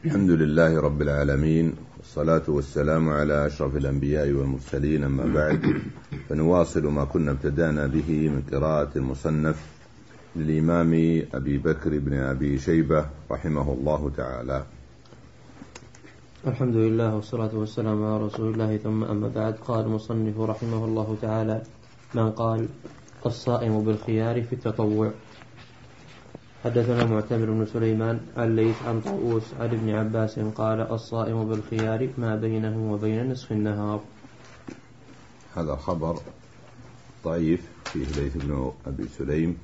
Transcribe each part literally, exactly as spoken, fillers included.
الحمد لله رب العالمين، والصلاة والسلام على أشرف الأنبياء والمرسلين، أما بعد، فنواصل ما كنا ابتدأنا به من قراءة المصنف للإمام أبي بكر بن أبي شيبة رحمه الله تعالى. الحمد لله والصلاة والسلام على رسول الله، ثم أما بعد. قال المصنف رحمه الله تعالى: من قال الصائم بالخيار في التطوع. حدثنا معتمر بن سليمان عن ليث عن طاووس عن ابن عباس قال: الصائم بالخيار ما بينه وبين نصف النهار. هذا خبر ضعيف فيه ليث بن أبي سليم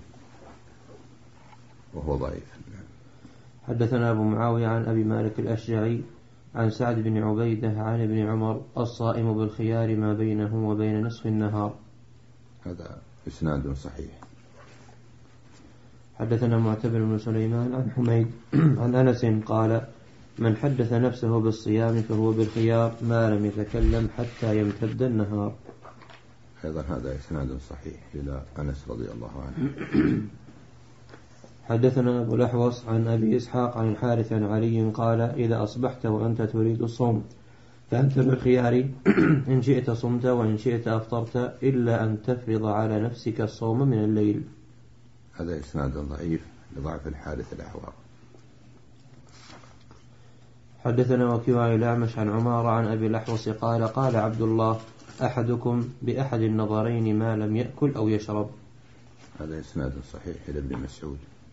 وهو ضعيف. حدثنا أبو معاوية عن أبي مالك الأشجعي عن سعد بن عبيدة عن ابن عمر: الصائم بالخيار ما بينه وبين نصف النهار. هذا إسناد صحيح. حدثنا معتمر بن سليمان عن حميد عن أنس قال: من حدث نفسه بالصيام فهو بالخيار ما لم يتكلم حتى يمتد النهار. أيضا هذا إسناد صحيح إلى أنس رضي الله عنه. حدثنا أبو الأحوص عن أبي إسحاق عن الحارث عن علي قال: إذا أصبحت وأنت تريد الصوم فأنت بالخيار، إن شئت صمت وإن شئت أفطرت، إلا أن تفرض على نفسك الصوم من الليل. هذا إسناد ضعيف لضعف الحارث الأحوار. حدثنا وكيع عن الأعمش عن عمار عن أبي الأحوص قال: قال عبد الله: أحدكم بأحد النظرين ما لم يأكل أو يشرب. هذا إسناد صحيح إلى ابن مسعود.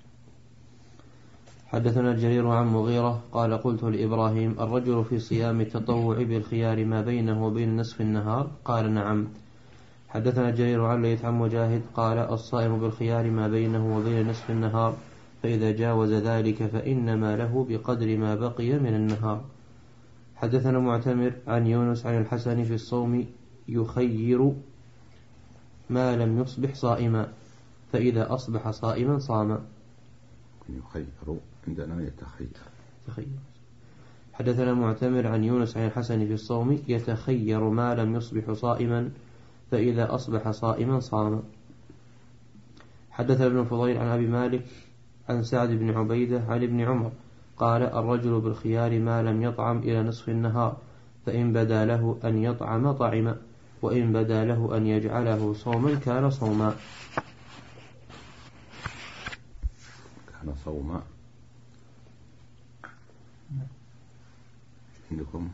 حدثنا الجرير عن مغيرة قال: قلت لإبراهيم: الرجل في صيام التطوع بالخيار ما بينه وبين نصف النهار؟ قال: نعم. حدثنا الجرير عن ليث عن مجاهد قال: الصائم بالخيار ما بينه وبين نصف النهار، فإذا جاوز ذلك فإنما له بقدر ما بقي من النهار. حدثنا معتمر عن يونس عن الحسن في الصوم: يخير ما لم يصبح صائما، فإذا أصبح صائما صام. يخير عندنا يتخير. تخير. حدثنا معتمر عن يونس عن الحسن في الصوم: يتخير ما لم يصبح صائما، فإذا أصبح صائما صام. حدثنا ابن فضيل عن أبي مالك عن سعد بن عبيدة عن ابن عمر قال: الرجل بالخيار ما لم يطعم إلى نصف النهار، فإن بدا له أن يطعم طعم، وإن بدا له أن يجعله صوما كان صوما. كان صوما. عندكم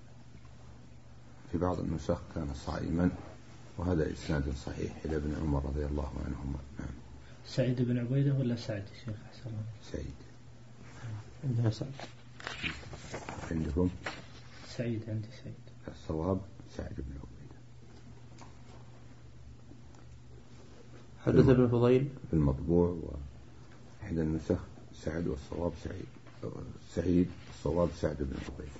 في بعض النسخ كان صائما، وهذا إسناد صحيح إلى ابن عمر رضي الله عنهما. نعم. سعيد بن عبيدة ولا سعد الشيخ حسن؟ سعيد. عندنا سعد. عندكم سعيد؟ عندي سعيد. الصواب سعد بن عبيدة. حدث ابن فضيل في المطبوع وإحدى النسخ سعد والصواب سعيد. سعيد الصواب سعد بن عبيدة.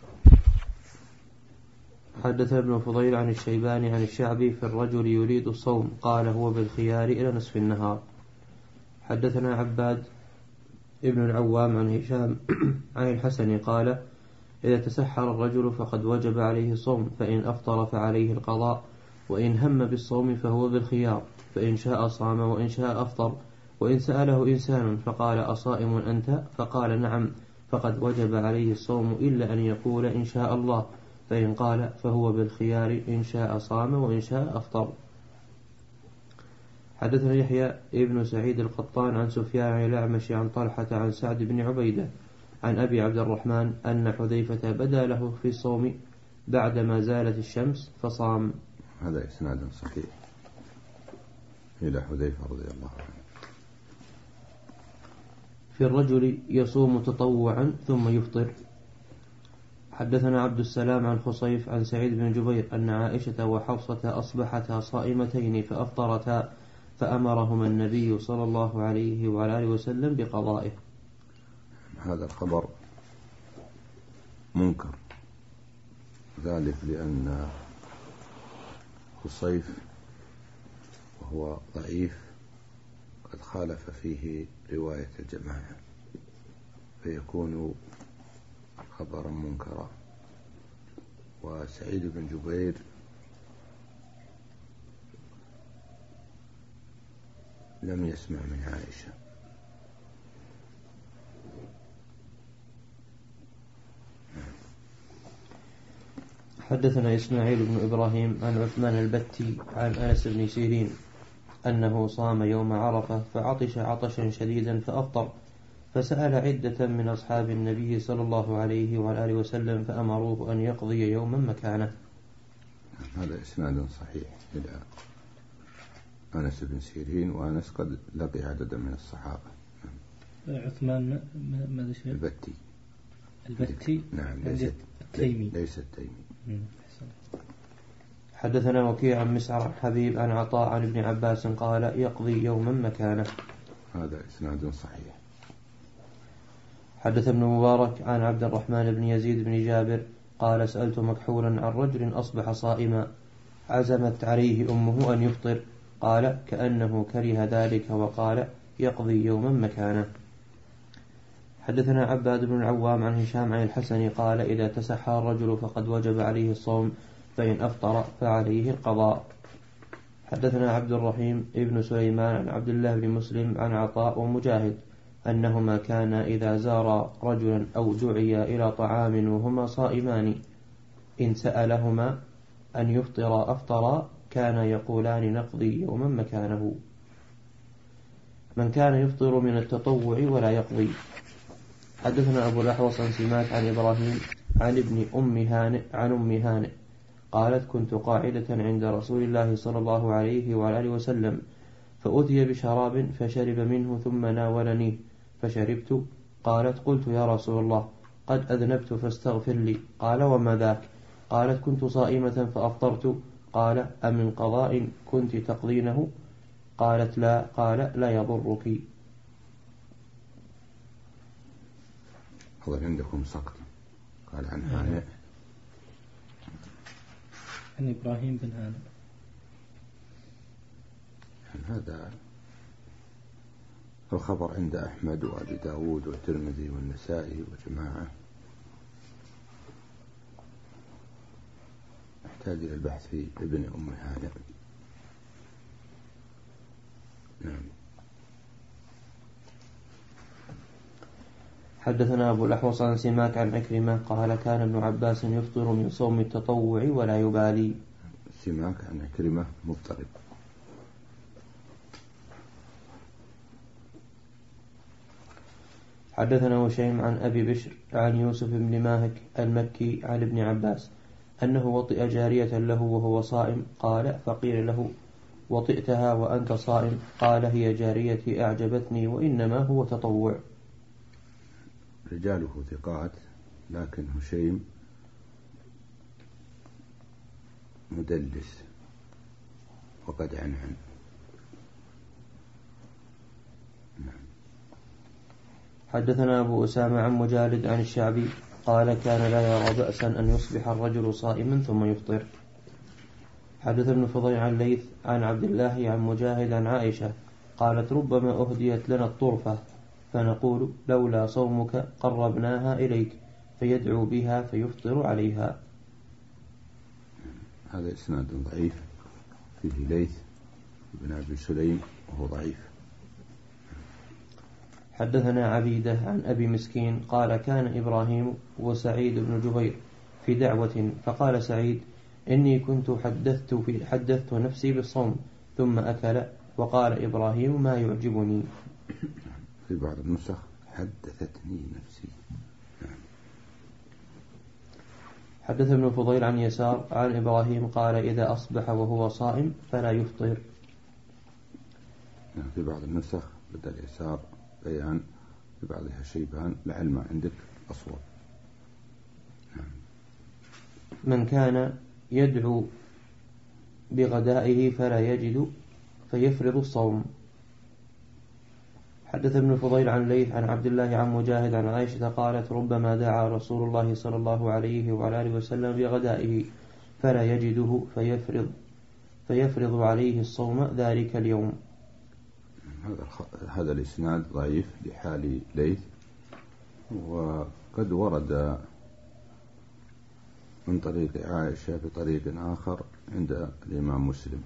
حدث ابن فضيل عن الشيباني عن الشعبي في الرجل يريد الصوم قال: هو بالخيار إلى نصف النهار. حدثنا عباد ابن العوام عن هشام عن الحسن قال: إذا تسحر الرجل فقد وجب عليه الصوم، فإن أفطر فعليه القضاء، وإن هم بالصوم فهو بالخيار، فإن شاء صام وإن شاء أفطر. وإن سأله إنسان فقال: أصائم أنت؟ فقال: نعم، فقد وجب عليه الصوم إلا أن يقول إن شاء الله، فإن قال فهو بالخيار، إن شاء صام وإن شاء أفطر. حدثنا يحيى ابن سعيد القطان عن سفيان عن الأعمش عن طلحة عن سعد بن عبيدة عن أبي عبد الرحمن أن حذيفة بدا له في الصوم بعدما زالت الشمس فصام. هذا إسناد صحيح إلى حذيفة رضي الله عنه. في الرجل يصوم تطوعا ثم يفطر. حدثنا عبد السلام عن خصيف عن سعيد بن جبير أن عائشة وحفصة أصبحتا صائمتين فأفطرتا، فأمرهما النبي صلى الله عليه وعلى آله وسلم بقضائه. هذا الخبر منكر، ذلك لأن خصيف وهو ضعيف قد خالف فيه رواية الجماعة، فيكون خبرا منكرا. وسعيد بن جبير لم يسمع من عائشة، حدثنا إسماعيل بن إبراهيم عن عثمان البتي عن أنس بن سيرين أنه صام يوم عرفة فعطش عطشا شديدا فأفطر، فسأل عدة من أصحاب النبي صلى الله عليه وعلى آله وسلم فأمروه أن يقضي يوما مكانه. هذا إسناد صحيح إلى أنس بن سيرين، وأنس قد لقي عددا من الصحابة. عثمان ماذا شيء؟ البتي. البتي نعم، ليس التيمي. ليس التيمي. حدثنا وكيع عن مسعر عن حبيب عن عطاء عن ابن عباس قال يقضي يوما مكانه. هذا إسناد صحيح. حدث ابن مبارك عن عبد الرحمن بن يزيد بن جابر قال سألت مكحولا عن رجل أصبح صائما عزمت عليه أمه أن يفطر، قال كأنه كره ذلك وقال يقضي يوما مكانه. حدثنا عباد بن العوام عن هشام عن الحسن قال إذا تسحر الرجل فقد وجب عليه الصوم، فإن أفطر فعليه القضاء. حدثنا عبد الرحيم ابن سليمان عن عبد الله بن مسلم عن عطاء ومجاهد أنهما كانا إذا زارا رجلا أو دعيا إلى طعام وهما صائمان إن سألهما أن يفطر أفطرا كان يقولان نقضي يوما مكانه. من كان يفطر من التطوع ولا يقضي. حدثنا أبو الأحوص عن سماك عن إبراهيم عن ابن أم هانئ عن أم هانئ قالت كنت قاعدة عند رسول الله صلى الله عليه وعلى آله وسلم فأتي بشراب فشرب منه ثم ناولني فشربت. قالت قلت يا رسول الله قد أذنبت فاستغفر لي. قال وما ذاك؟ قالت كنت صائمة فأفطرت. قال أمن قضاء كنت تقضينه؟ قالت لا. قال لا يضرك. أظن عندكم سقط. قال عن هانئ عن إبراهيم بن هانئ. هذا الخبر عند أحمد وأبي داود والترمذي والنسائي وجماعة، يحتاج إلى البحث في ابن أم هانئ. نعم. حدثنا أبو الأحوص عن سماك عن عكرمة قال كان ابن عباس يفطر من صوم التطوع ولا يبالي. سماك عن عكرمة مضطرب. حدثنا وشيم عن أبي بشر عن يوسف بن ماهك المكي عن ابن عباس أنه وطئ جارية له وهو صائم، قال فقيل له وطئتها وأنت صائم؟ قال هي جاريتي أعجبتني وإنما هو تطوع. رجاله ثقات، لكن هشيم مدلس وقد عنعن. حدثنا أبو أسامة عن مجالد عن الشعبي قال كان لا يرى بأسا أن يصبح الرجل صائما ثم يفطر. حدث ابن فضيل عن ليث عن عبد الله عن مجاهد عن عائشة قالت ربما أهديت لنا الطرفة فنقول لولا صومك قربناها إليك فيدعو بها فيفطر عليها. هذا إسناد ضعيف فيه ليث بن أبي سليم وهو ضعيف. حدثنا عبيدة عن أبي مسكين قال كان إبراهيم وسعيد بن جبير في دعوة فقال سعيد إني كنت حدثت, في حدثت نفسي بالصوم ثم أكل، وقال إبراهيم ما يعجبني. في بعض النسخ حدثتني نفسي. حدث ابن فضيل عن يسار عن إبراهيم قال إذا أصبح وهو صائم فلا يفطر. في بعض النسخ بدل يسار بيان، في بعضها شيبان، لعل ما عندك أصوب. من كان يدعو بغدائه فلا يجد فيفرض الصوم. حدث ابن فضيل عن ليث عن عبد الله عن مجاهد عن عائشة قالت ربما دعا رسول الله صلى الله عليه وعلى آله وسلم بغدائه فلا يجده فيفرض فيفرض عليه الصوم ذلك اليوم. هذا هذا الإسناد ضعيف لحال ليث، وقد ورد من طريق عائشة بطريق آخر عند الإمام مسلم.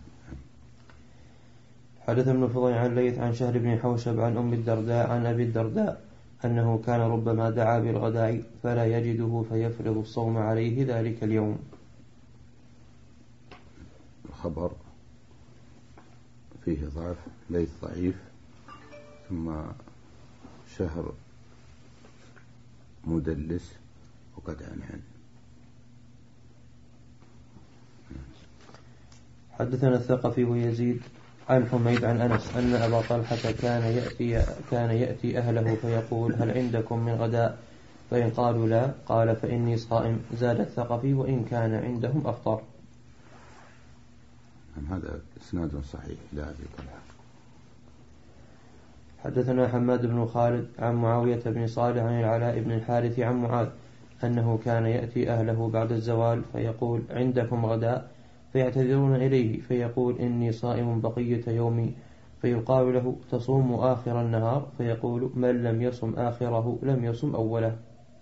حدث ابن فضيل عن ليث عن شهر بن حوشب عن أم الدرداء عن أبي الدرداء أنه كان ربما دعا بالغداء فلا يجده فيفرض الصوم عليه ذلك اليوم. الخبر فيه ضعف، ليث ضعيف، ثم شهر مدلس وقد عنعن. حدثنا الثقفي ويزيد عن حميد عن أنس أن أبا طلحة كان يأتي, كان يأتي أهله فيقول هل عندكم من غداء؟ فإن قالوا لا قال فإني صائم. زاد الثقفي وإن كان عندهم أفطر. هذا إسناد صحيح لا أبي طلحة. حدثنا حماد بن خالد عن معاوية بن صالح عن العلاء بن الحارث عن معاذ أنه كان يأتي أهله بعد الزوال فيقول عندكم غداء؟ فيعتذرون إليه فيقول إني صائم بقية يومي. فيقال له تصوم آخر النهار؟ فيقول من لم يصم آخره لم يصم أوله.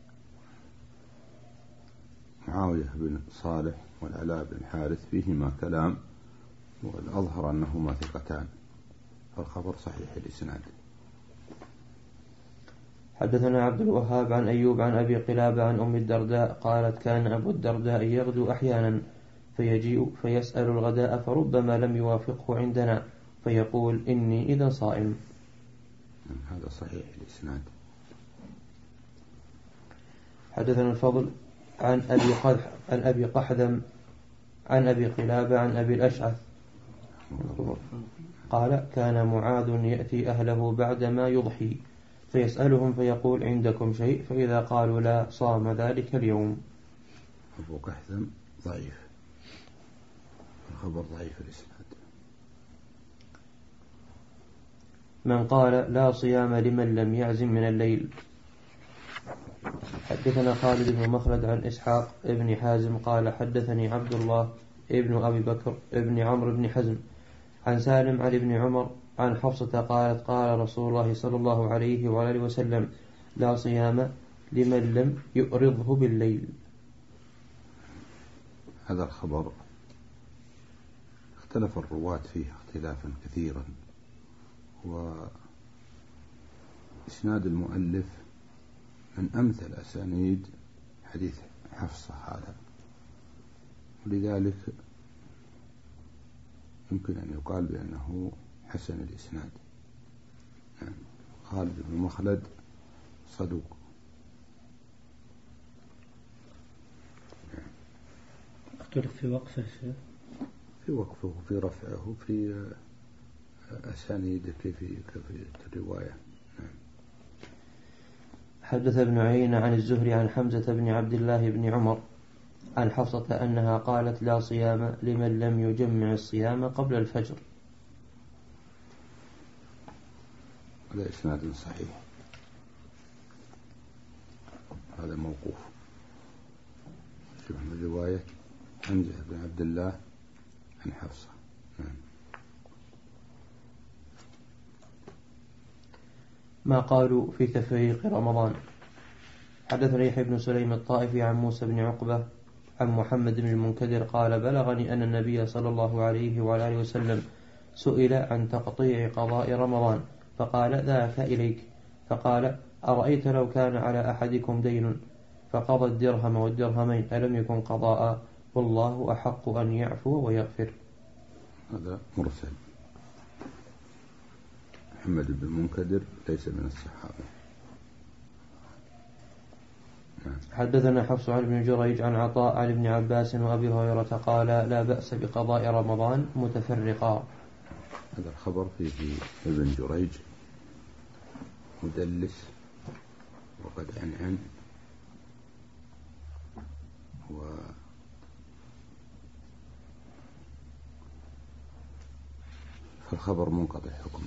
معاوية بن صالح والعلاء بن الحارث فيهما كلام، والأظهر أنهما ثقتان، فالخبر صحيح الإسناد. حدثنا عبد الوهاب عن أيوب عن أبي قلابة عن أم الدرداء قالت كان أبو الدرداء يغدو أحيانا فيجيء فيسأل الغداء فربما لم يوافقه عندنا فيقول إني إذا صائم. هذا صحيح الإسناد. حدثنا الفضل عن أبي قدح عن أبي قحدم عن أبي قلابة عن أبي الأشعث قال كان معاذ يأتي أهله بعدما يضحي فيسألهم فيقول عندكم شيء؟ فإذا قالوا لا صام ذلك اليوم. أبو قحدم ضعيف، الخبر ضعيف الإسناد. من قال لا صيام لمن لم يعزم من الليل. حدثنا خالد بن مخلد عن إسحاق ابن حازم قال حدثني عبد الله ابن أبي بكر ابن عمرو بن حزم عن سالم عن ابن عمر عن حفصة قالت قال رسول الله صلى الله عليه وآله وسلم لا صيام لمن لم يؤرضه بالليل. هذا الخبر اختلف الرواة فيه اختلافا كثيرا، وإسناد المؤلف من أمثل أسانيد حديث حفصة هذا، ولذلك يمكن أن يقال بأنه حسن الإسناد. يعني خالد بن مخلد صدوق. اختلف في وقفه شيء، في وقفه وفي رفعه في أسانيده في في الرواية. حدث ابن عيينة عن الزهري عن حمزة بن عبد الله بن عمر عن حفصة أنها قالت لا صيام لمن لم يجمع الصيام قبل الفجر. هذا إسناد صحيح، هذا موقوف. شوف من رواية حمزة بن عبد الله عن حفصة. نعم. ما قالوا في تفريق رمضان. حدثنا يحيى بن سليم الطائفي عن موسى بن عقبة عن محمد بن المنكدر قال بلغني أن النبي صلى الله عليه وآله وسلم سئل عن تقطيع قضاء رمضان فقال ذاك إليك. فقال أرأيت لو كان على أحدكم دين فقضى الدرهم والدرهمين ألم يكن قضاء؟ والله أحق أن يعفو ويغفر. هذا مرسل. محمد بن المنكدر ليس من الصحابة. حدثنا حفص عن ابن جريج عن عطاء عن ابن عباس وأبي هريرة قال لا بأس بقضاء رمضان متفرقا. هذا الخبر فيه ابن جريج مدلس وقد عنعن، و فالخبر منقطع حكما.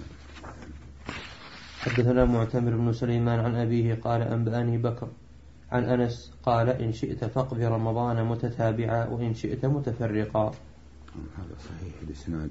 حدثنا معتمر بن سليمان عن أبيه قال أنبأني بكر عن أنس قال إن شئت فاقض رمضان متتابعا وإن شئت متفرقا. هذا صحيح الإسناد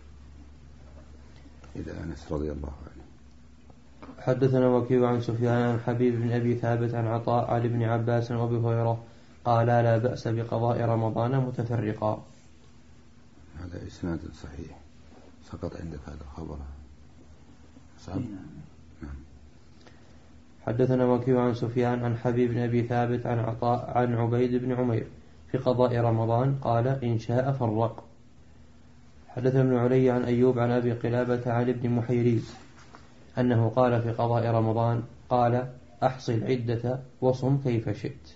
إلى أنس رضي الله عنه. حدثنا وكيع عن سفيان عن حبيب بن أبي ثابت عن عطاء عن ابن عباس وأبي هريرة قال لا بأس بقضاء رمضان متفرقا. هذا إسناد صحيح. سقط عندك هذا الخبر صعب. نعم. حدثنا وكيع عن سفيان عن حبيب بن أبي ثابت عن عطاء عن عبيد بن عمير في قضاء رمضان قال إن شاء فرق. حدثنا ابن علي عن أيوب عن أبي قلابة عن ابن محيريز أنه قال في قضاء رمضان قال أحصي العدة وصم كيف شئت.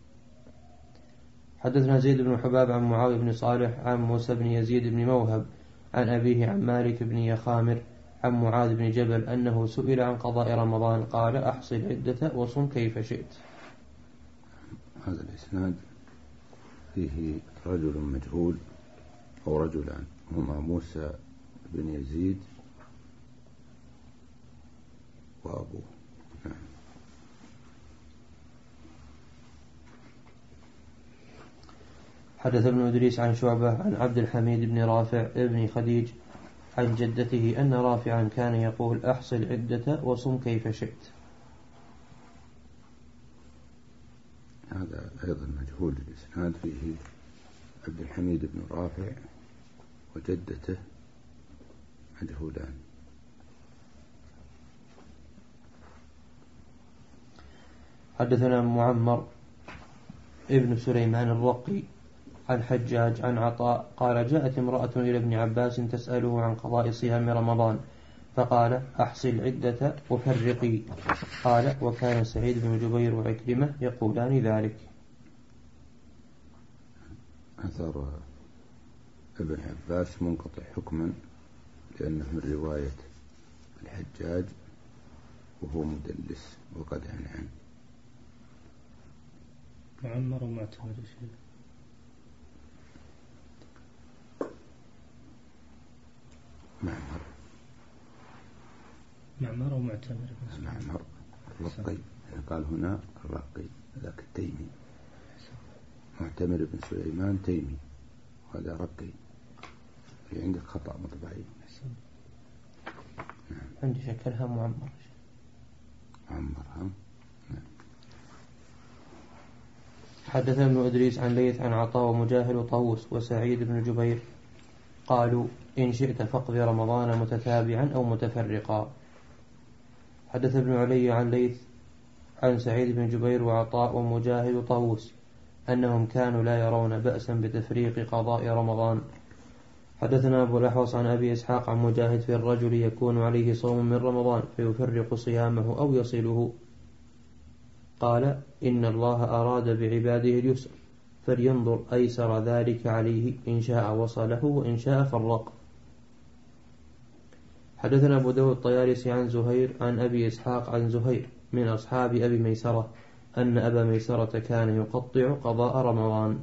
حدثنا زيد بن حباب عن معاوية بن صالح عن موسى بن يزيد بن موهب عن أبيه عن مالك بن يخامر عن معاذ بن جبل أنه سئل عن قضاء رمضان قال أحصي العدة وصم كيف شئت. هذا الإسناد فيه رجل مجهول أو رجلان هما موسى بن يزيد وأبوه. نعم. حدث ابن إدريس عن شعبة عن عبد الحميد بن رافع ابن خديج عن جدته أن رافعا كان يقول أحصي العدة وصم كيف شئت. هذا أيضا مجهول الإسناد فيه عبد الحميد بن رافع وجدته مجهولان. حدثنا معمر ابن سليمان الرقي عن حجاج عن عطاء قال جاءت امرأة إلى ابن عباس تسأله عن قضاء صيام رمضان فقال أحصي العدة وفرقي. قال وكان سعيد بن جبير وعكرمة يقولان ذلك. أثر ابن عباس منقطع حكما لأنه من رواية الحجاج وهو مدلس وقد عن عنه. معمر ومعتمر شيء. معمر معمر ومعتمر. معمر الرقي قال هنا الرقي ذاك التيمي. معتمر بن سليمان تيمي وهذا رقي. في عندك خطأ مطبعي. نعم. عندي شكلها معمر. معمر هم. نعم. حدثنا ابن إدريس عن ليث عن عطاء ومجاهد وطاووس وسعيد بن جبير قالوا إن شئت فاقضي رمضان متتابعا أو متفرقا. حدث ابن علي عن ليث عن سعيد بن جبير وعطاء ومجاهد وطاووس أنهم كانوا لا يرون بأسا بتفريق قضاء رمضان. حدثنا أبو الأحوص عن أبي إسحاق عن مجاهد في الرجل يكون عليه صوم من رمضان فيفرق صيامه أو يصله قال إن الله أراد بعباده اليسر فلينظر أيسر ذلك عليه إن شاء وصله وإن شاء فرق. حدثنا أبو داود الطيالسي عن زهير عن أبي إسحاق عن زهير من أصحاب أبي ميسرة أن أبا ميسرة كان يقطع قضاء رمضان.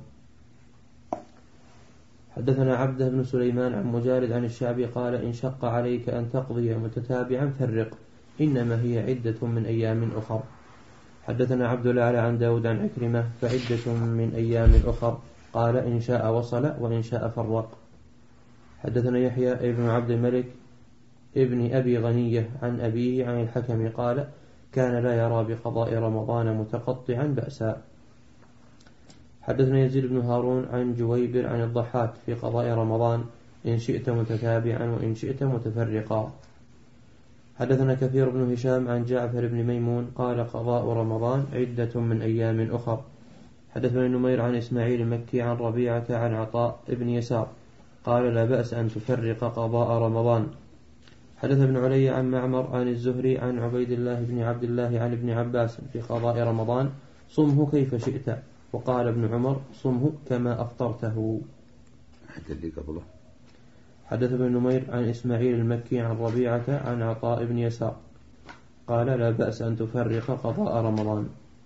حدثنا عبده بن سليمان عن مجالد عن الشعبي قال إن شق عليك أن تقضي متتابعا فرق إنما هي عدة من أيام أخر. حدثنا عبد الأعلى عن داود عن عكرمة فعدة من أيام أخر قال إن شاء وصل وإن شاء فرق. حدثنا يحيى ابن عبد الملك ابن أبي غنية عن أبيه عن الحكم قال كان لا يرى بقضاء رمضان متقطعا بأسا. حدثنا يزيد بن هارون عن جويبر عن الضحاك في قضاء رمضان إن شئت متتابعا وإن شئت متفرقا. حدثنا كثير بن هشام عن جعفر بن ميمون قال قضاء رمضان عدة من أيام أخر. حدثنا نمير عن إسماعيل المكي عن ربيعة عن عطاء بن يسار قال لا بأس أن تفرق قضاء رمضان. حدث ابن علي عن معمر عن الزهري عن عبيد الله بن عبد الله عن ابن عباس في قضاء رمضان صمه كيف شئت وقال ابن عمر صمه كما أفطرته. حتى اللي قبله. حدث ابن نمير عن إسماعيل المكي عن ربيعة عن عطاء بن يسار قال لا بأس أن تفرق قضاء رمضان.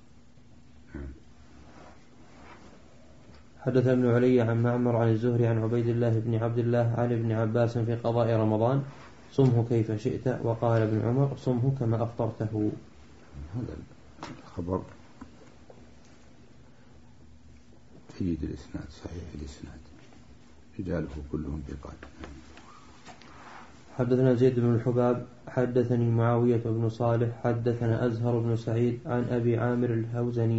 حدث ابن علي عن معمر عن الزهري عن عبيد الله بن عبد الله عن ابن عباس في قضاء رمضان صمه كيف شئت وقال ابن عمر صمه كما أفطرته. هذا الخبر جيد الإسناد صحيح الإسناد رجاله كلهم ثقات. حدثنا زيد بن الحباب حدثني معاوية بن صالح حدثنا أزهر بن سعيد عن أبي عامر الهوزني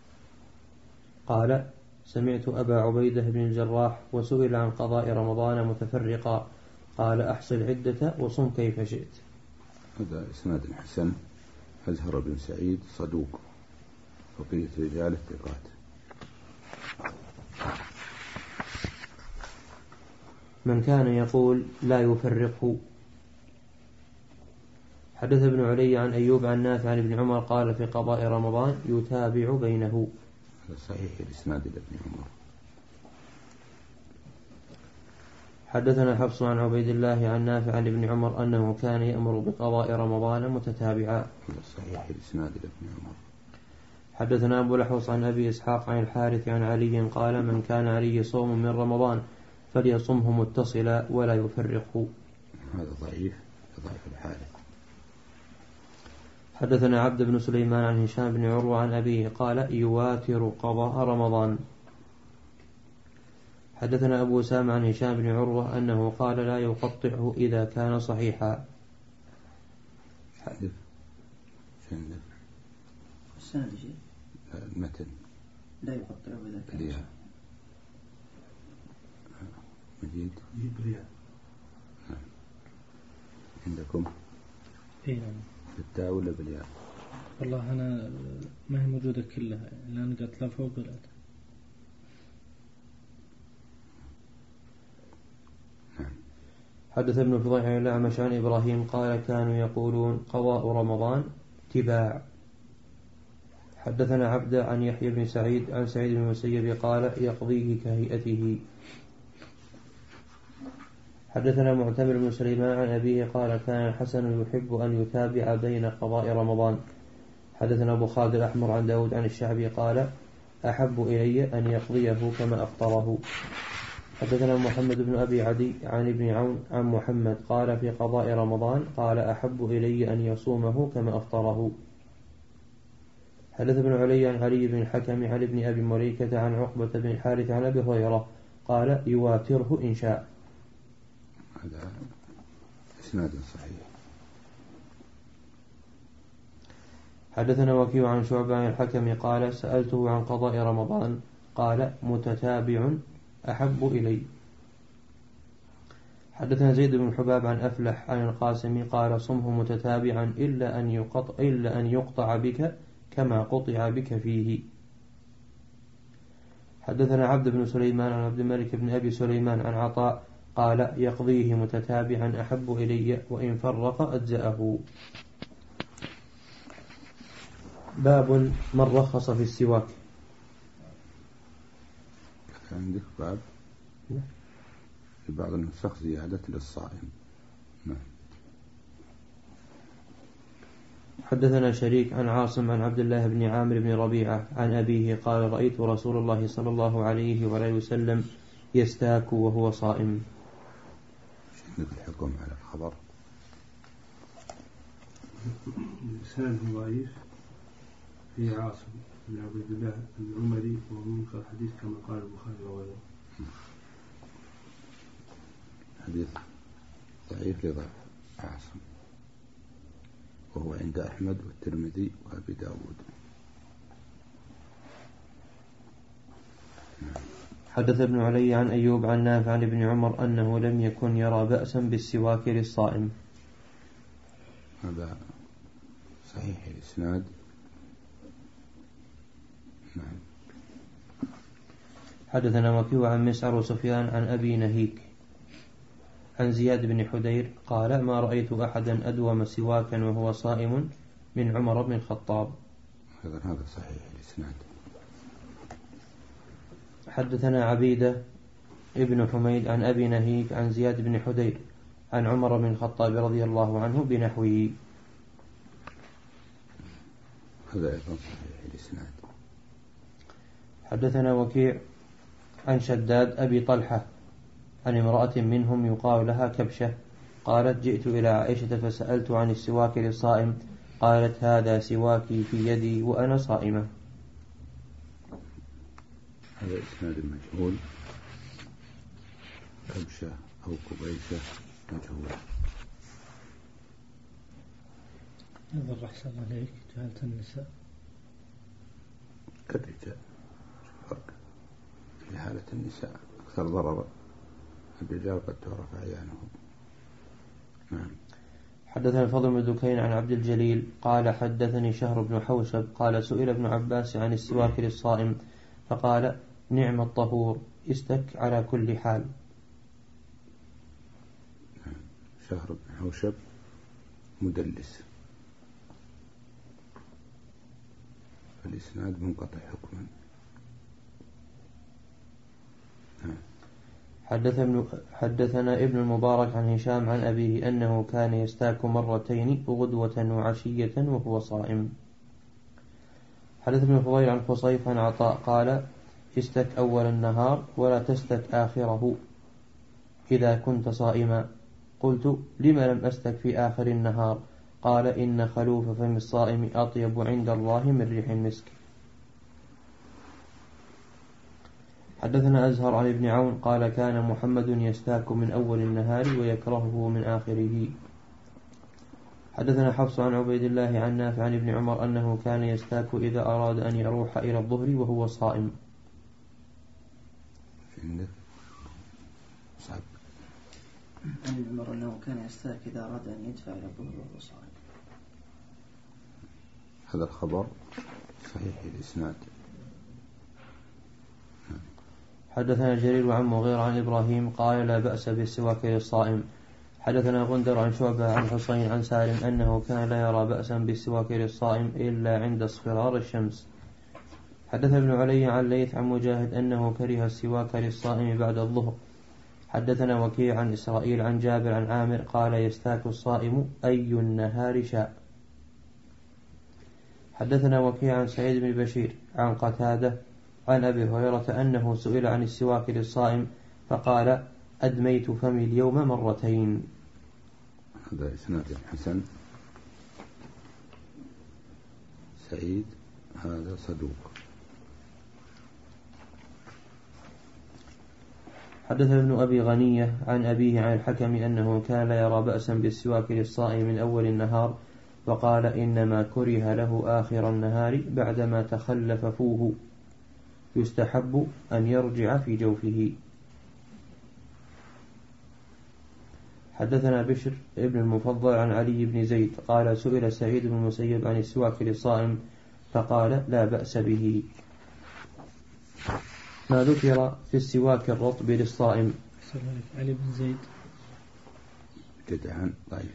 قال سمعت أبا عبيدة بن الجراح وسئل عن قضاء رمضان متفرقا قال أحصي العدة وصم كيف شئت. هذا إسناد حسن. أزهر بن سعيد صدوق بقية رجال الثقات. من كان يقول لا يفرقه. حدث ابن علي عن أيوب عن نافع عن ابن عمر قال في قضاء رمضان يتابع بينه. هذا صحيح الإسناد لابن عمر. حدثنا حفص عن عبيد الله عن نافع عن ابن عمر أنه كان يأمر بقضاء رمضان متتابعا. هذا صحيح الإسناد لابن عمر. حدثنا أبو الأحوص عن أبي إسحاق عن الحارث عن علي قال من كان عليه صوم من رمضان فليصمه متصلا ولا يفرقه. هذا ضعيف ضعيف الحارث. حدثنا عبد بن سليمان عن هشام بن عروة عن أبيه قال يواتر قضاء رمضان. حدثنا أبو أسامة عن هشام بن عروة أنه قال لا يقطعه إذا كان صحيحا. حدث شندف السند شيء المتن لا يقطعه إذا كان صحيحا. مجيد جبريل عندكم اي نعم بالتاء ولا بالياء؟ والله أنا ما هي موجودة كلها لأن قلت لا فوق ولا تحت. حدث ابن فضيح عن الأعمش عن إبراهيم قال كانوا يقولون قضاء رمضان تباع. حدثنا عبد عن يحيى بن سعيد عن سعيد بن المسيب قال يقضيه كهيئته. حدثنا معتمر بن سليمان عن أبيه قال كان الحسن يحب أن يتابع بين قضاء رمضان. حدثنا أبو خالد الأحمر عن داود عن الشعبي قال أحب إلي أن يقضيه كما أفطره. حدثنا محمد بن أبي عدي عن ابن عون عن محمد قال في قضاء رمضان قال أحب إلي أن يصومه كما أفطره. حدث ابن علي عن علي بن الحكم عن ابن أبي مليكة عن عقبة بن الحارث عن أبي هريرة قال يواتره إن شاء. هذا إسناد صحيح. حدثنا وكيع عن شعبة عن الحكم قال سألته عن قضاء رمضان قال متتابع أحب إلي. حدثنا زيد بن حباب عن أفلح عن القاسم قال صمه متتابعا إلا أن يقطع, إلا أن يقطع بك كما قطع بك فيه. حدثنا عبد بن سليمان عن عبد الملك بن أبي سليمان عن عطاء قال يقضيه متتابعا أحب إلي وإن فرق أجزأه. باب من رخص في السواك. عندك باب في بعض النسخ زيادة للصائم. نعم. حدثنا شريك عن عاصم عن عبد الله بن عامر بن ربيعة عن أبيه قال رأيت رسول الله صلى الله عليه وآله وسلم يستاك وهو صائم. شنو الحكم على الخبر؟ لسان ضعيف في عاصم بن عبد الله العمري ومنكر الحديث كما قال البخاري وغيره. حديث ضعيف لضعف عاصم وهو عند أحمد والترمذي وأبي داود. حدث ابن علي عن أيوب عن نافع عن ابن عمر أنه لم يكن يرى بأسا بالسواك للصائم. هذا صحيح الإسناد. نعم. حدثنا وكيع عن مسعر وسفيان عن أبي نهيك عن زياد بن حدير قال ما رأيت أحدا أدوم سواكا وهو صائم من عمر بن الخطاب. هذا صحيح الإسناد. حدثنا عبيدة ابن حميد عن أبي نهيك عن زياد بن حدير عن عمر بن الخطاب رضي الله عنه بنحوه. هذا أيضا صحيح الإسناد. حدثنا وكيع عن شداد أبي طلحة عن امرأة منهم يقال لها كبشة قالت جئت إلى عائشة فسألت عن السواك للصائم قالت هذا سواكي في يدي وأنا صائمة. هذا إسناد مجهول. كبشة أو كبيشة مجهول. هذا الرحسن عليك جهالة النساء كالرجال. فرق جهالة النساء أكثر ضررا. الرجال قد تعرف أعيانهم. نعم. حدثنا الفضل بن دكين عن عبد الجليل قال حدثني شهر بن حوشب قال سئل ابن عباس عن السواك للصائم فقال نعم الطهور استك على كل حال. شهر بن حوشب مدلس، فالإسناد منقطع حكما. حدثنا ابن المبارك عن هشام عن أبيه أنه كان يستاك مرتين غدوة وعشية وهو صائم. حدث ابن فضيل عن خصيف عن عطاء قال استك أول النهار ولا تستك آخره إذا كنت صائما. قلت لم لم أستك في آخر النهار؟ قال إن خلوف فم الصائم أطيب عند الله من ريح المسك. حدثنا أزهر عن ابن عون قال كان محمد يستاك من أول النهار ويكرهه من آخره. حدثنا حفص عن عبيد الله عن نافع عن ابن عمر أنه كان يستاك إذا أراد أن يروح إلى الظهر وهو صائم. عن ابن عمر أنه كان يستاك إذا أراد أن يدفع إلى الظهر وهو صائم. هذا الخبر صحيح الإسناد. حدثنا جرير عن مغير عن إبراهيم قال لا بأس بالسواك للصائم. حدثنا غندر عن شعبة عن حسين عن سالم أنه كان لا يرى بأسا بالسواك للصائم إلا عند اصفرار الشمس. حدثنا ابن علي عن ليث عن مجاهد أنه كره السواك للصائم بعد الظهر. حدثنا وكيع عن إسرائيل عن جابر عن عامر قال يستاك الصائم أي النهار شاء. حدثنا وكيع عن سعيد بن بشير عن قتادة عن أبي هريرة أنه سئل عن السواك للصائم فقال أدميت فمي اليوم مرتين. هذا إسناد حسن. سعيد هذا صدوق. حدث ابن أبي غنية عن أبيه عن الحكم أنه كان لا يرى بأسا بالسواك للصائم من أول النهار وقال إنما كره له آخر النهار بعدما تخلف فوه يستحب أن يرجع في جوفه. حدثنا بشر ابن المفضل عن علي بن زيد قال سئل سعيد بن المسيب عن السواك للصائم فقال لا بأس به. ما ذكر في السواك الرطب للصائم. علي بن زيد جدعان طيب.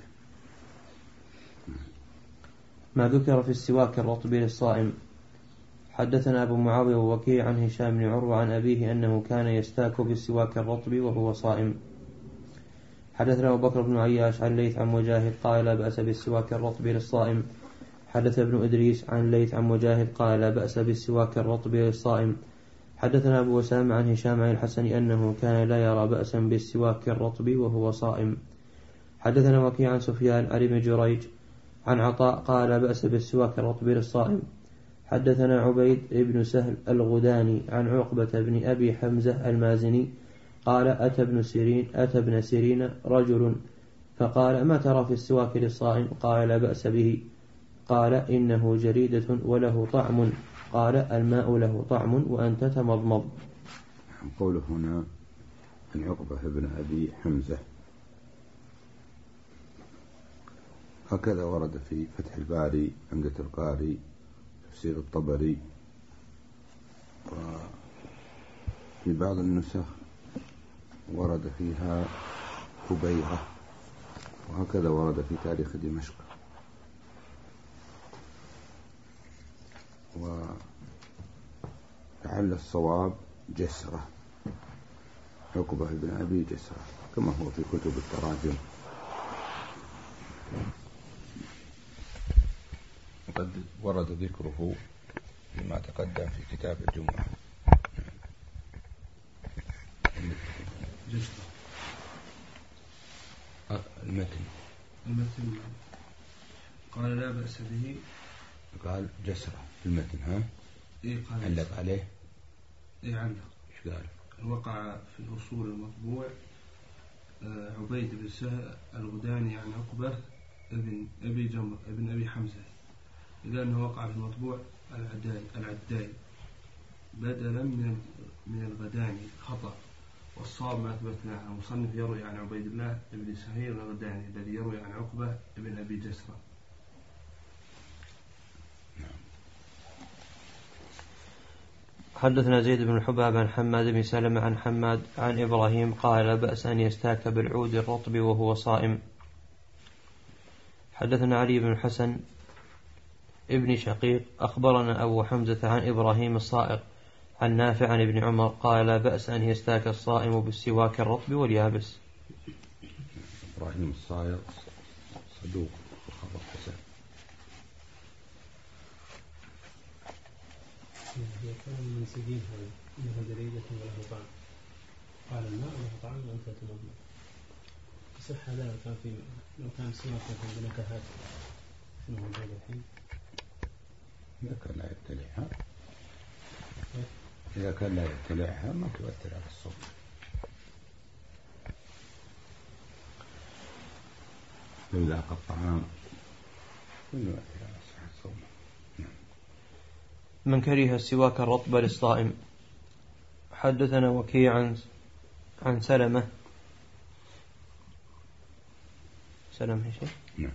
ما ذكر في السواك الرطب للصائم. حدثنا أبو معاوية ووكيع عن هشام بن عروة عن أبيه أنه كان يستاك بالسواك الرطب وهو صائم. حدثنا أبو بكر بن عياش عن ليث عن مجاهد قال لا بأس بالسواك الرطب للصائم. حدث ابن إدريس عن ليث عن مجاهد قال لا بأس بالسواك الرطب للصائم. حدثنا أبو وسام عن هشام عن الحسن أنه كان لا يرى بأسا بالسواك الرطب وهو صائم. حدثنا وكيع عن سفيان عن ابن جريج عن عطاء قال لا بأس بالسواك الرطب للصائم. حدثنا عبيد بن سهل الغداني عن عقبة بن أبي حمزة المازني قال أتى ابن سيرين أتى ابن سيرين رجل فقال ما ترى في السواك للصائم؟ قال لا بأس به. قال إنه جريدة وله طعم. قال الماء له طعم وأنت تمضمض. قوله هنا عن عقبة بن أبي حمزة هكذا ورد في فتح الباري عمدة القاري تفسير الطبري، وفي بعض النسخ ورد فيها هبيرة، وهكذا ورد في تاريخ دمشق. ولعل الصواب جسرة، عقبة بن أبي جسرة كما هو في كتب التراجم. وقد ورد ذكره فيما تقدم في كتاب الجمعة. جسرة المتن المتن قال لا بأس به. قال جسرة في المتن. ها إيه قال علق عليه. إيه علق. إيش قال؟ وقع في الأصول المطبوع آه عبيد بن سهل الغداني عن عقبة ابن أبي جمر ابن أبي حمزة، إلا أنه وقع في المطبوع العداي العداي بدلا من من الغداني خطأ، والصواب ما أثبتناه. المصنف يروي عن عبيد الله بن سهير الغداني الذي يروي عن عقبة ابن أبي جسرة. حدثنا زيد بن الحباب عن حماد بن سلمة عن حماد عن إبراهيم قال لا بأس أن يستاك بالعود الرطب وهو صائم. حدثنا علي بن الحسن ابن شقيق أخبرنا أبو حمزة عن إبراهيم الصائغ عن نافع عن ابن عمر قال لا بأس أن يستاك الصائم بالسواك الرطب واليابس. إبراهيم الصائغ صدوق وخبر حسن. هي كان من سجين هذا إنها دريدة وله طعم، قال الماء له طعم وأنت تمضمض. يصح هذا لو كان في لو كان سمك في نكهات شنو هو هذا الحين؟ إذا كان لا يبتلعها إذا كان لا يبتلعها ما تؤثر على الصوم. لو ذاق الطعام يؤثر على صحة الصوم. من كره السواك الرطب للصائم. حدثنا وكيع عن عن سلمة سلمة شيء نعم.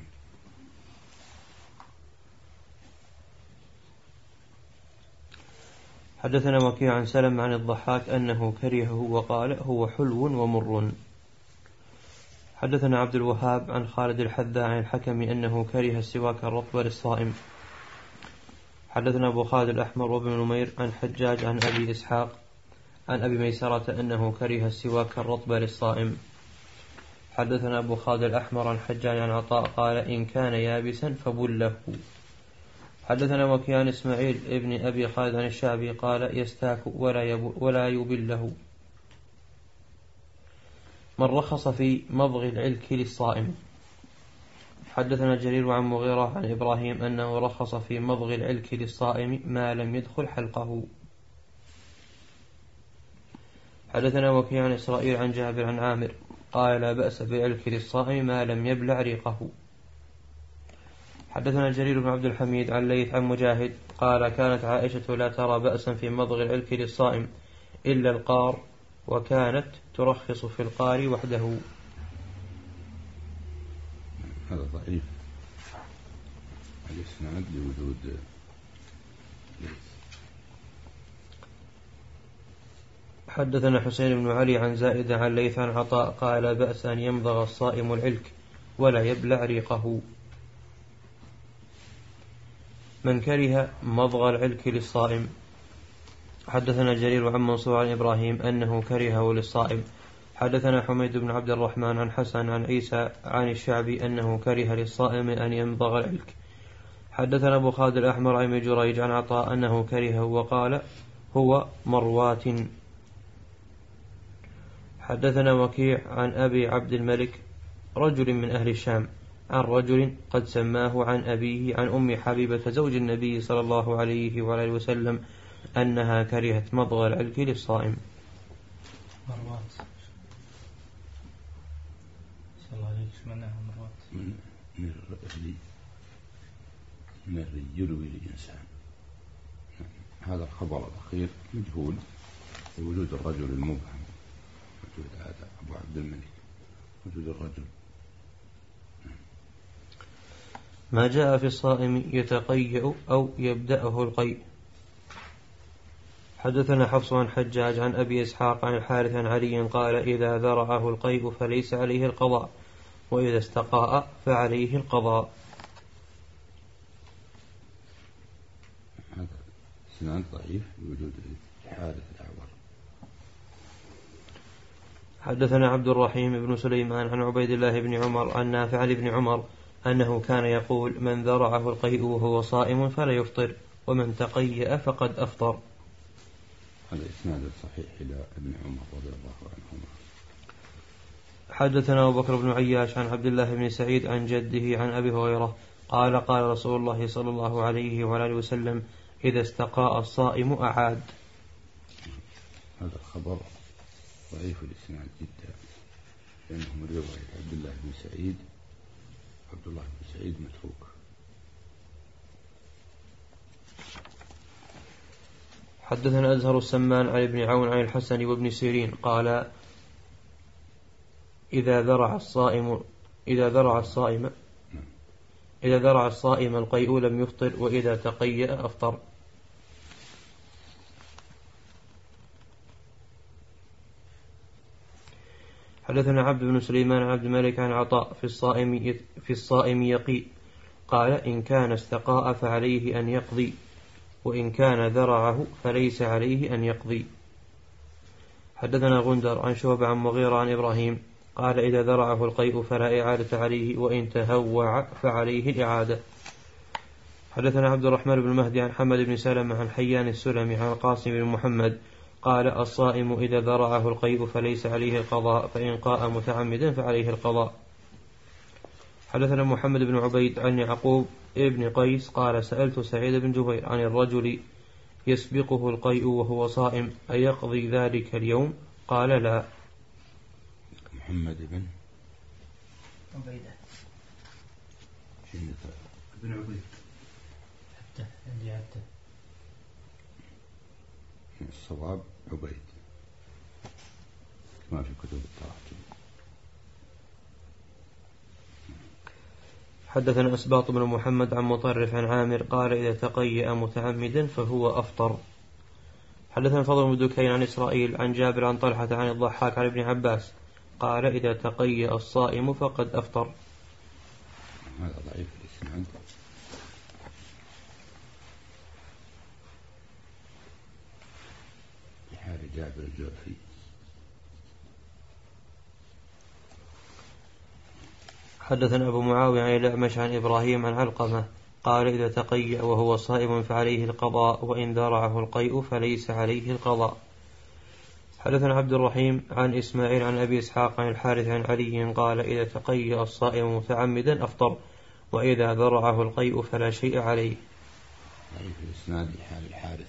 حدثنا وكيع عن سلمة عن الضحاك أنه كرهه وقال هو حلو ومر. حدثنا عبد الوهاب عن خالد الحذاء عن الحكم أنه كره السواك الرطب للصائم. حدثنا أبو خالد الأحمر وابن نمير عن حجاج عن أبي إسحاق عن أبي ميسرة أنه كره السواك الرطب للصائم. حدثنا أبو خالد الأحمر عن حجاج عن عطاء قال إن كان يابسا فبله. حدثنا وكيع إسماعيل ابن أبي خالد عن الشعبي قال يستاك ولا, ولا يبله. من رخص في مضغ العلك للصائم. حدثنا جرير عن مغيرة عن إبراهيم أنه رخص في مضغ العلك للصائم ما لم يدخل حلقه. حدثنا وكيع عن إسرائيل عن جابر عن عامر قال لا بأس بعلك للصائم ما لم يبلع ريقه. حدثنا جرير بن عبد الحميد عن ليث عن مجاهد قال كانت عائشة لا ترى بأسا في مضغ العلك للصائم إلا القار وكانت ترخص في القار وحده. هذا ضعيف الإسناد لوجود حدثنا حسين بن علي عن زائد عن ليث عن عطاء قال لا بأس أن يمضغ الصائم العلك ولا يبلع ريقه. من كره مضغ العلك للصائم. حدثنا جرير عن منصور عن إبراهيم أنه كرهه للصائم. حدثنا حميد بن عبد الرحمن عن حسن عن عيسى عن الشعبي أنه كره للصائم أن يمضغ العلك. حدثنا أبو خالد الأحمر عن جريج عن عطاء أنه كرهه وقال هو مروات. حدثنا وكيع عن أبي عبد الملك رجل من أهل الشام عن رجل قد سماه عن أبيه عن أم حبيبة زوج النبي صلى الله عليه وآله وسلم أنها كرهت مضغ العلك للصائم. مروات صلى الله عليه وسلم معناها مروات من من الرجل من الرجل يروي الإنسان. هذا الخبر الأخير مجهول بوجود الرجل المبهم. وجود هذا أبو عبد الملك وجود الرجل. ما جاء في الصائم يتقيأ أو يبدأه القيء. حدثنا حفص عن حجاج عن أبي إسحاق عن الحارث عن علي قال إذا ذرعه القيء فليس عليه القضاء وإذا استقاء فعليه القضاء. هذا سنان ضعيف بوجود الحارث الأعور. حدثنا عبد الرحيم بن سليمان عن عبيد الله بن عمر عن نافع لابن عمر أنه كان يقول من ذرعه القيء وهو صائم فلا يفطر ومن تقيأ فقد أفطر. هذا إسناد صحيح إلى ابن عمر رضي الله عنهما. حدثنا أبو بكر بن عياش عن عبد الله بن سعيد عن جده عن أبي هريرة قال قال رسول الله صلى الله عليه وآله وسلم إذا استقاء الصائم أعاد. هذا الخبر ضعيف الإسناد جدا لأنه من رواية عبد الله بن سعيد. عبد الله بن سعيد متروك. حدثنا أزهر السمان عن ابن عون عن الحسن وابن سيرين قال إذا ذرع الصائم إذا ذرع الصائم إذا ذرع الصائم القيء لم يفطر وإذا تقيأ أفطر. حدثنا عبد بن سليمان عن عبد الملك عن عطاء في الصائم في الصائم يقي قال إن كان استقاء فعليه أن يقضي وإن كان ذرعه فليس عليه أن يقضي. حدثنا غندر عن شعبة عن مغيرة عن إبراهيم قال إذا ذرعه القيء فلا إعادة عليه وإن تهوع فعليه الإعادة. حدثنا عبد الرحمن بن مهدي عن حمد بن سلمة عن حيان السلمي عن القاسم بن محمد قال الصائم إذا ذرعه القيء فليس عليه القضاء فإن قاء متعمدا فعليه القضاء. حدثنا محمد بن عبيد عن يعقوب ابن قيس قال سألت سعيد بن جبير عن الرجل يسبقه القيء وهو صائم أيقضي ذلك اليوم؟ قال لا. محمد بن عبيدة بن عبيد حتى عندي حتى الصواب عبيد ما في كتب التراجم. حدثنا أسباط بن محمد عن مطرف عن عامر قال إذا تقيأ متعمدا فهو أفطر. حدثنا فضل بن دكين عن إسرائيل عن جابر عن طلحة عن الضحاك عن ابن عباس قال إذا تقيأ الصائم فقد أفطر. هذا ضعيف الإسناد. بحال جابر الجعفي. حدثنا أبو معاوية عن الأعمش عن إبراهيم عن علقمة قال إذا تقيأ وهو صائم فعليه القضاء وإن ذرعه القيء فليس عليه القضاء. حدثنا عبد الرحيم عن إسماعيل عن أبي إسحاق عن الحارث عن علي قال إذا تقيأ الصائم متعمدا أفطر وإذا ذرعه القيء فلا شيء عليه. ضعيف الإسناد بحال الحارث.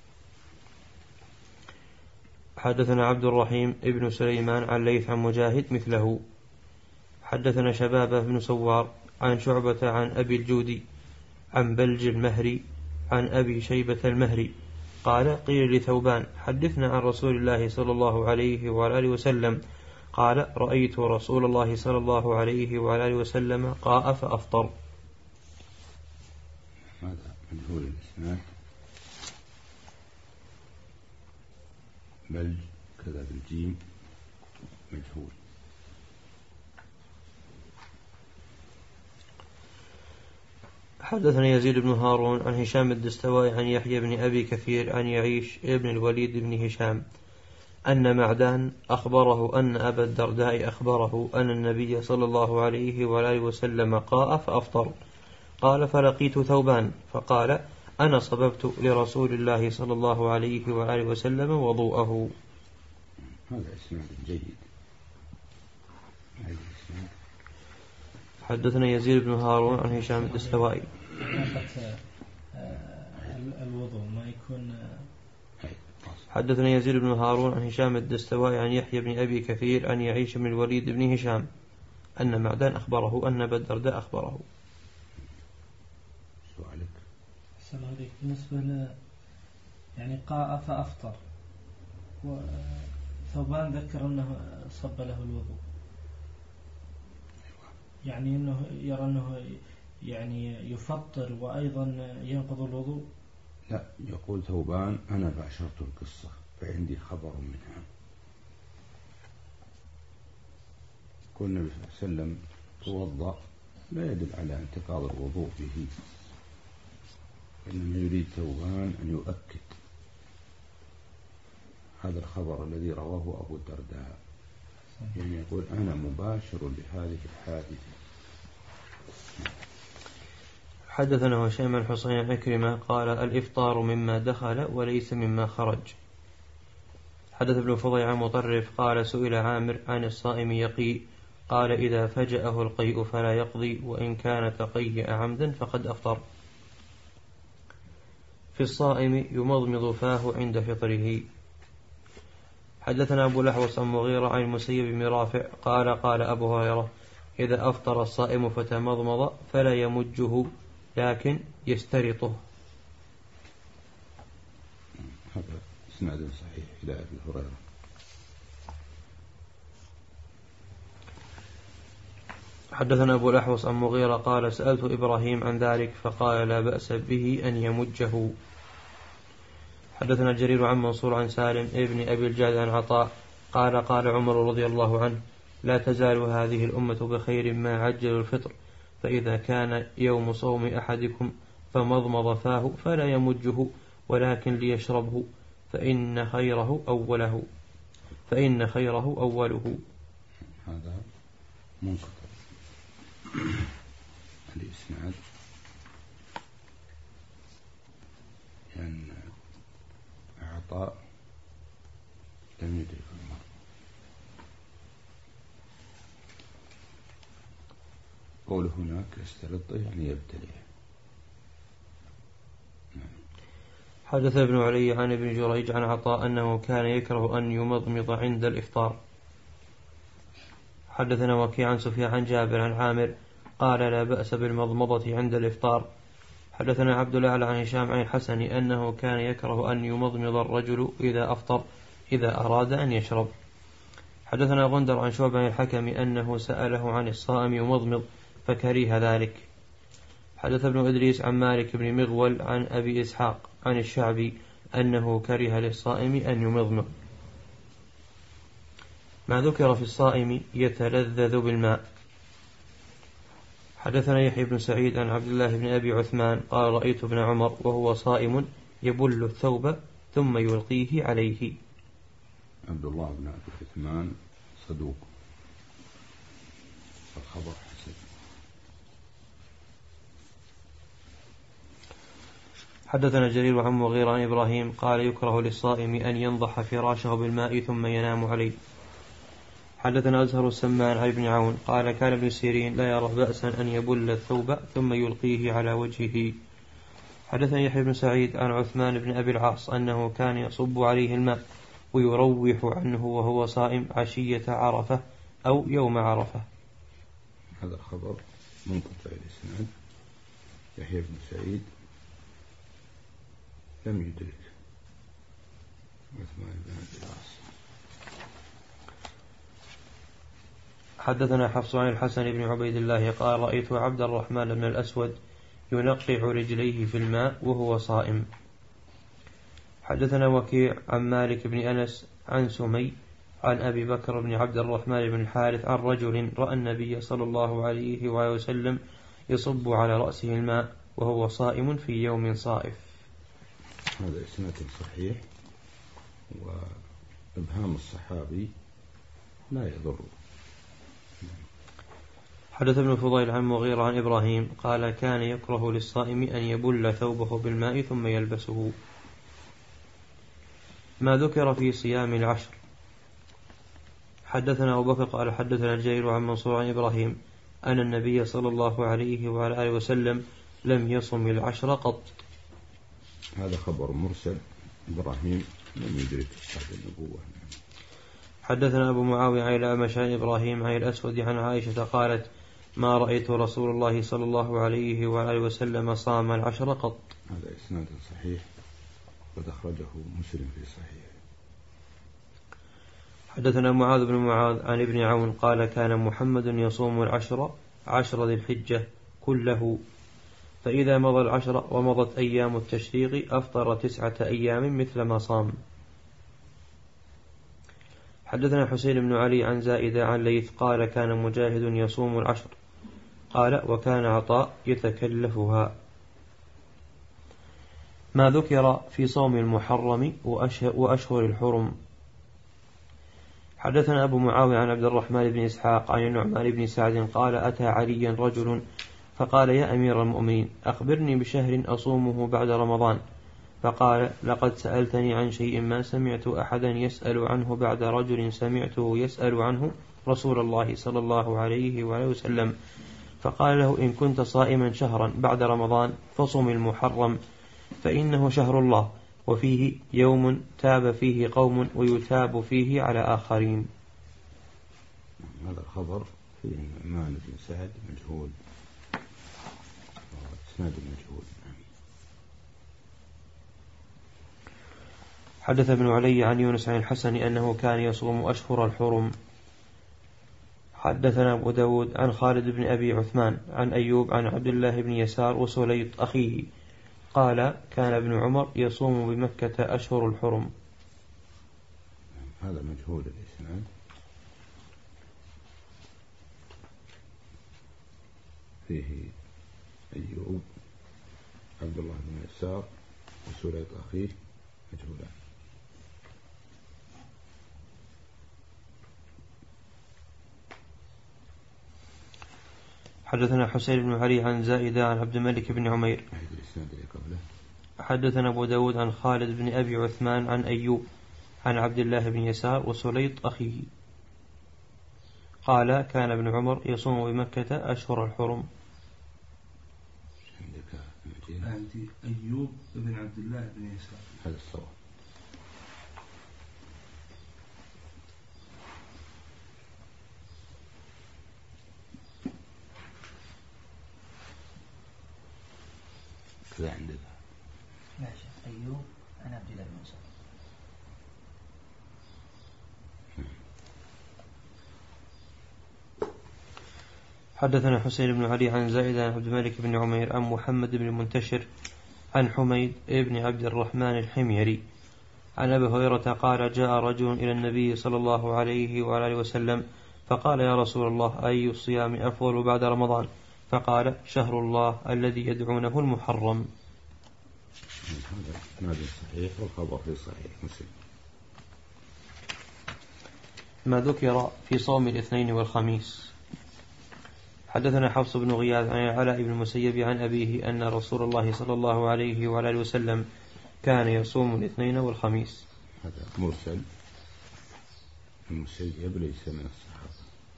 حدثنا عبد الرحيم ابن سليمان عن ليث عن مجاهد مثله. حدثنا شبابة بن سوار عن شعبة عن أبي الجودي عن بلج المهري عن أبي شيبة المهري قال قيل لثوبان حدثنا عن رسول الله صلى الله عليه وعلى وسلم قال رأيت رسول الله صلى الله عليه وعلى وسلم قاء فأفطر. هذا مجهول الإسناد. بلج كذا بالجيم مجهول. حدثنا يزيد بن هارون عن هشام الدستوائي عن يحيى بن أبي كثير عن يعيش ابن الوليد بن هشام أن معدان أخبره أن أبا الدرداء أخبره أن النبي صلى الله عليه وآله وسلم قاء فأفطر. قال فلقيت ثوبان فقال أنا صببت لرسول الله صلى الله عليه وآله وسلم وضوءه. هذا إسناد جيد. حدثنا يزيد بن هارون عن هشام الدستوائي. الوضوء ما يكون. حدثنا يزيد بن هارون عن هشام الدستوائي عن يحيى بن أبي كثير عن يعيش بن الوليد بن هشام أن معدان أخبره أن أبا الدرداء أخبره. سؤالك. السلام عليكم. بالنسبة ل يعني قاء فأفطر وثوبان ذكر أنه صب له الوضوء يعني أنه يرى أنه يعني يفطر وأيضا ينقض الوضوء. لا يقول ثوبان أنا باشرت القصة فعندي خبر منها. كل النبي صلى الله عليه وسلم توضأ لا يدل على انتقاض الوضوء به، إنما يريد ثوبان أن يؤكد هذا الخبر الذي رواه أبو الدرداء، يعني يقول أنا مباشر لهذه الحادثة. حدثنا هشام بن حسين عكرمة قال الإفطار مما دخل وليس مما خرج. حدث ابن فضيع مطرف قال سئل عامر عن الصائم يقي قال إذا فجأه القيء فلا يقضي وإن كان تقيأ عمدا فقد أفطر. في الصائم يمضمض فاه عند فطره. حدثنا أبو الأحوص عن مغيرة عن المسيب بن رافع قال قال أبو هريرة إذا أفطر الصائم فتمضمض فلا يمجه لكن يسترطه. هذا إسناد صحيح إلى أبي هريرة. حدثنا أبو الأحوص عن مغيرة قال سألت إبراهيم عن ذلك فقال لا بأس به أن يمجه. حدثنا جرير عن منصور عن سالم ابن أبي الجاد عن عطاء قال قال عمر رضي الله عنه لا تزال هذه الأمة بخير ما عجلوا الفطر، فإذا كان يوم صوم أحدكم فمضمض فاه فلا يمجه ولكن ليشربه، فإن خيره أوله فإن خيره أوله. هذا منقطع الإسناد، لأن عطاء لم يدرك المرء. قوله هناك يستلطه يعني يبتليه. حدث ابن علي عن ابن جريج عن عطاء أنه كان يكره أن يمضمض عند الإفطار. حدثنا وكيع عن سفيان عن جابر عن عامر قال لا بأس بالمضمضة عند الإفطار. حدثنا عبد الأعلى عن هشام عن الحسن أنه كان يكره أن يمضمض الرجل إذا أفطر إذا أراد أن يشرب. حدثنا غندر عن شعبة عن الحكم أنه سأله عن الصائم يمضمض فكره ذلك. حدث ابن إدريس عن مالك بن مغول عن أبي إسحاق عن الشعبي أنه كره للصائم أن يمضمض. ما ذكر في الصائم يتلذذ بالماء. حدثنا يحيى بن سعيد عن عبد الله بن أبي عثمان قال رأيت ابن عمر وهو صائم يبل الثوب ثم يلقيه عليه. عبد الله بن أبي عثمان صدوق، الخبر حسن. حدثنا جرير عن مغيرة عن إبراهيم قال يكره للصائم أن ينضح فراشه بالماء ثم ينام عليه. حدثنا أزهر السمان عن ابن عون قال كان ابن سيرين لا يرى بأسا أن يبل الثوب ثم يلقيه على وجهه. حدثنا يحيى بن سعيد عن عثمان بن أبي العاص أنه كان يصب عليه الماء ويروح عنه وهو صائم عشية عرفة أو يوم عرفة. هذا الخبر منقطع الإسناد. يحيى بن سعيد لم يدرك عثمان بن أبي العاص. حدثنا حفص عن الحسن بن عبيد الله قال رأيت عبد الرحمن بن الأسود ينقع رجليه في الماء وهو صائم. حدثنا وكيع عن مالك بن أنس عن سمي عن أبي بكر بن عبد الرحمن بن الحارث عن رجل رأى النبي صلى الله عليه وآله وسلم يصب على رأسه الماء وهو صائم في يوم صائف. هذا إسناد صحيح، وإبهام الصحابي لا يضر. حدث ابن فضيل عن مغيرة عن إبراهيم قال كان يكره للصائم أن يبل ثوبه بالماء ثم يلبسه. ما ذكر في صيام العشر. حدثنا أبو بكر قال حدثنا الجرير عن منصور عن إبراهيم أن النبي صلى الله عليه وعلى آله وسلم لم يصم العشر قط. هذا خبر مرسل، إبراهيم لم يدرك بعد النبوة. حدثنا أبو معاوية عن الأعمش عن إبراهيم عن الأسود عن عائشة قالت ما رأيت رسول الله صلى الله عليه وعلى آله وسلم صام العشر قط. هذا إسناد صحيح قد أخرجه مسلم في صحيح. حدثنا معاذ بن معاذ عن ابن عون قال كان محمد يصوم العشر عشر ذي الحجة كله، فإذا مضى العشر ومضت أيام التشريق أفطر تسعة أيام مثل ما صام. حدثنا حسين بن علي عن زائدة عن ليث قال كان مجاهد يصوم العشر قال وكان عطاء يتكلفها. ما ذكر في صوم المحرم وأشهر الحرم. حدثنا أبو معاوية عن عبد الرحمن بن إسحاق عن النعمان بن سعد قال أتى عليا رجل فقال يا أمير المؤمنين أخبرني بشهر أصومه بعد رمضان، فقال لقد سألتني عن شيء ما سمعت أحدا يسأل عنه بعد رجل سمعته يسأل عنه رسول الله صلى الله عليه وآله وسلم، فقال له إن كنت صائما شهرا بعد رمضان فصم المحرم فإنه شهر الله وفيه يوم تاب فيه قوم ويتاب فيه على آخرين. هذا الخبر في النعمان بن سعد مجهول، اسناد مجهول. حدث ابن علي عن يونس عن الحسن أنه كان يصوم أشهر الحرم. حدثنا أبو داود عن خالد بن أبي عثمان عن أيوب عن عبد الله بن يسار وسليط أخيه قال كان ابن عمر يصوم بمكة أشهر الحرم. هذا مجهول الإسناد. فيه أيوب عبد الله بن يسار وسليط أخيه مجهولان. حدثنا حسين بن علي عن زائدة عن عبد الملك بن عمير. حدثنا أبو داود عن خالد بن أبي عثمان عن أيوب عن عبد الله بن يسار وسليط أخيه قال كان ابن عمر يصوم بمكة أشهر الحرم. عندي أيوب بن عبد الله بن يسار هذا الصواب. كذا عندك ماشي. أيوب عن عبد الله بن يسار. حدثنا حسين بن علي عن زائدة عن عبد الملك بن عمير عن محمد بن منتشر عن حميد بن عبد الرحمن الحميري عن أبي هريرة قال جاء رجل إلى النبي صلى الله عليه وآله وسلم فقال يا رسول الله أي الصيام أفضل بعد رمضان؟ فقال شهر الله الذي يدعونه المحرم. هذا صحيح والخبر في صحيح مسلم. ما ذكر في صوم الاثنين والخميس. حدثنا حفص بن غياث عن العلاء بن المسيب عن أبيه أن رسول الله صلى الله عليه وآله وسلم كان يصوم الاثنين والخميس. هذا مرسل. المسيب ليس من الصحابة.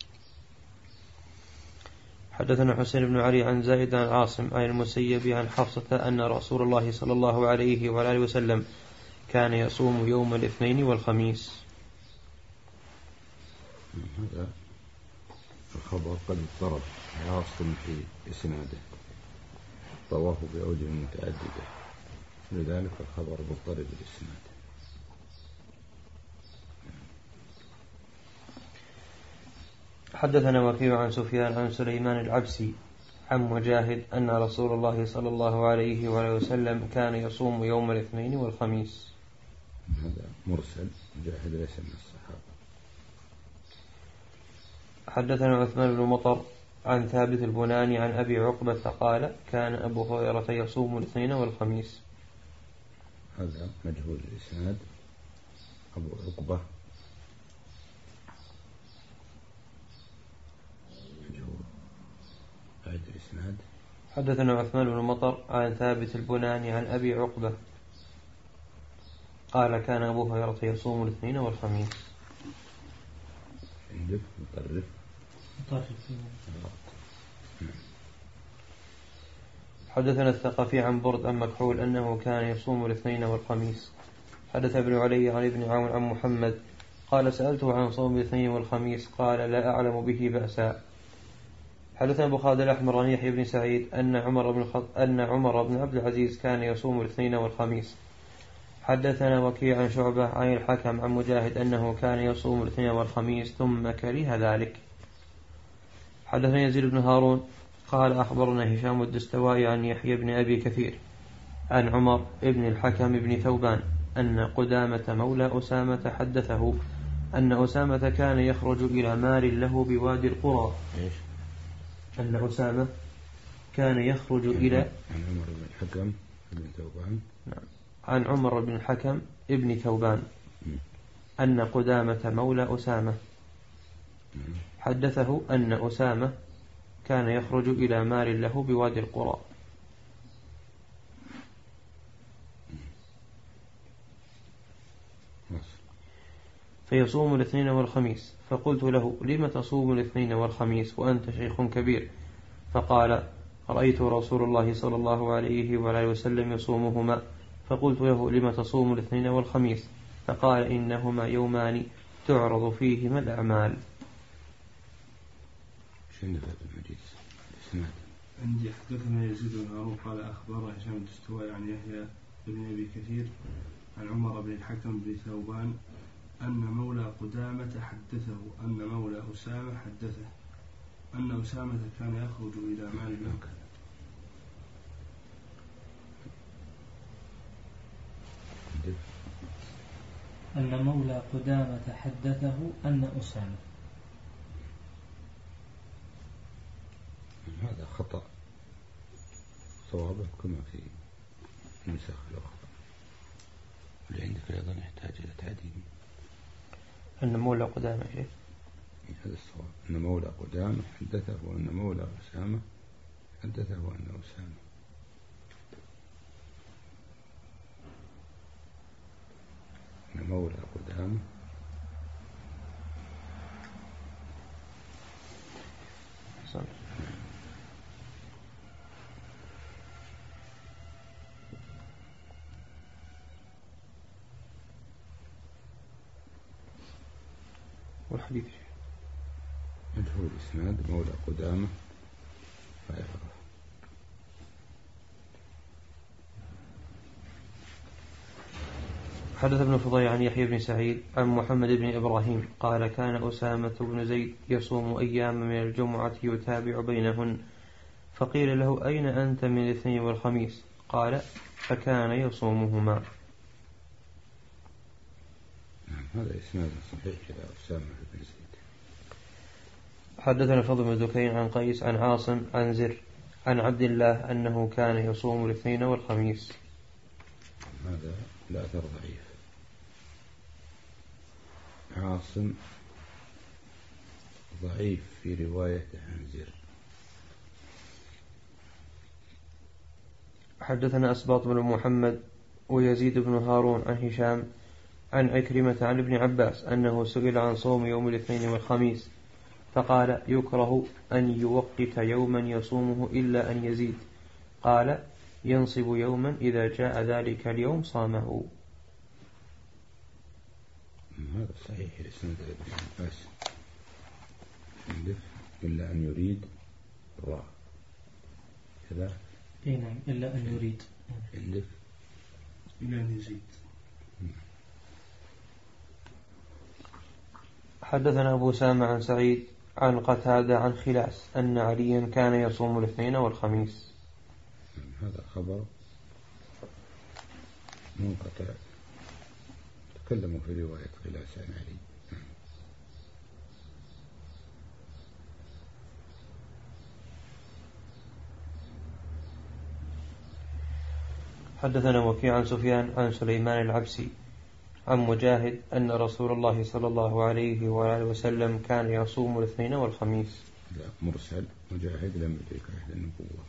حدثنا حسين بن علي عن زائد عن عاصم عن المسيب عن حفصة أن رسول الله صلى الله عليه وآله وسلم كان يصوم يوم الاثنين والخميس. هذا الخبر قد اضطرب عاصم في إسناده رواه بأوجه متعددة لذلك الخبر مضطرب الإسناد. حدثنا وكيع عن سفيان عن سليمان العبسي عن مجاهد أن رسول الله صلى الله عليه وآله وسلم كان يصوم يوم الاثنين والخميس. هذا مرسل. مجاهد ليس من الصحابة. حدثنا عثمان بن مطر عن ثابت البناني عن أبي عقبة قال كان أبو هريرة يصوم الاثنين والخميس. هذا مجهول الإسناد. أبو عقبة مجهول. أعد الإسناد. حدثنا عثمان بن مطر عن ثابت البناني عن أبي عقبة قال كان أبو هريرة يصوم الاثنين والخميس. عندك مطرف. حدثنا الثقفي عن برد عن مكحول أنه كان يصوم الاثنين والخميس. حدث ابن علي عن ابن عون عن محمد قال سألته عن صوم الاثنين والخميس قال لا أعلم به بأسا. حدثنا أبو خالد الأحمر عن يحيى بن سعيد أن عمر بن خط... أن عمر بن عبد العزيز كان يصوم الاثنين والخميس. حدثنا وكيع عن شعبة عن الحكم عن مجاهد أنه كان يصوم الاثنين والخميس ثم كره ذلك. حدثنا يزيد بن هارون قال أخبرنا هشام الدستوائي عن يحيى بن أبي كثير عن عمر بن الحكم بن ثوبان أن قدامة مولى أسامة حدثه أن أسامة كان يخرج إلى مال له بوادي القرى. أن أسامة كان يخرج إلى عن عمر بن الحكم بن ثوبان عن عمر بن الحكم ابن ثوبان أن قدامة مولى أسامة حدثه أن أسامة كان يخرج إلى مال له بوادي القرى. فيصوم الاثنين والخميس. فقلت له لم تصوم الاثنين والخميس وأنت شيخ كبير؟ فقال رأيت رسول الله صلى الله عليه وآله وسلم يصومهما. فقلت له لم تصوم الاثنين والخميس؟ فقال إنهما يومان تعرض فيهما الأعمال. عندي حدثنا يزيد بن هارون قال أخبر هشام الدستوائي عن يحيى بن أبي كثير عن عمر بن الحكم بن ثوبان أن مولى قدامة حدثه أن مولى أسامة حدثه أن أسامة كان يخرج إلى مال له. أن مولى قدامة حدثه أن أسامة. هذا خطأ، صوابه كما في النسخ الأخرى. اللي عندك أيضا يحتاج إلى تعديل. أن مولى قدامة شيء هذا الصواب، أن مولى قدامة حدثه وأن مولى أسامة حدثه وأن أسامة. أن مولى قدامة صح. والحديث مجهول الإسناد مولى قدامة فيعرف. حدث ابن فضيل عن يحيى بن سعيد عن محمد بن إبراهيم قال كان أسامة بن زيد يصوم أيام من الجمعة يتابع بينهن، فقيل له أين أنت من الاثنين والخميس؟ قال فكان يصومهما. هذا إسناد صحيح إلى أسامة بن زيد. حدثنا فضل بن دكين عن قيس عن عاصم عن زر عن عبد الله أنه كان يصوم الاثنين والخميس. هذا لا أثر ضعيف. عاصم ضعيف في روايته عن زر. حدثنا أسباط بن محمد ويزيد بن هارون عن هشام عن عكرمة عن ابن عباس أنه سئل عن صوم يوم الاثنين والخميس فقال يكره أن يوقت يوما يصومه إلا أن يزيد. قال ينصب يوما إذا جاء ذلك اليوم صامه. هذا صحيح الإسناد ابن عباس عندك إلا أن يريد الراء كذا. اي نعم إلا أن يريد عندك إلا أن يزيد. حدثنا أبو سامة عن سعيد عن قتادة عن خلاس أن عليا كان يصوم الاثنين والخميس. هذا خبر منقطع تكلموا في رواية خلاس عن علي. حدثنا وكيع عن سفيان عن سليمان العبسي عن مجاهد أن رسول الله صلى الله عليه وآله وسلم كان يصوم الاثنين والخميس. لا مرسل، مجاهد لم يدرك عهد النبوة.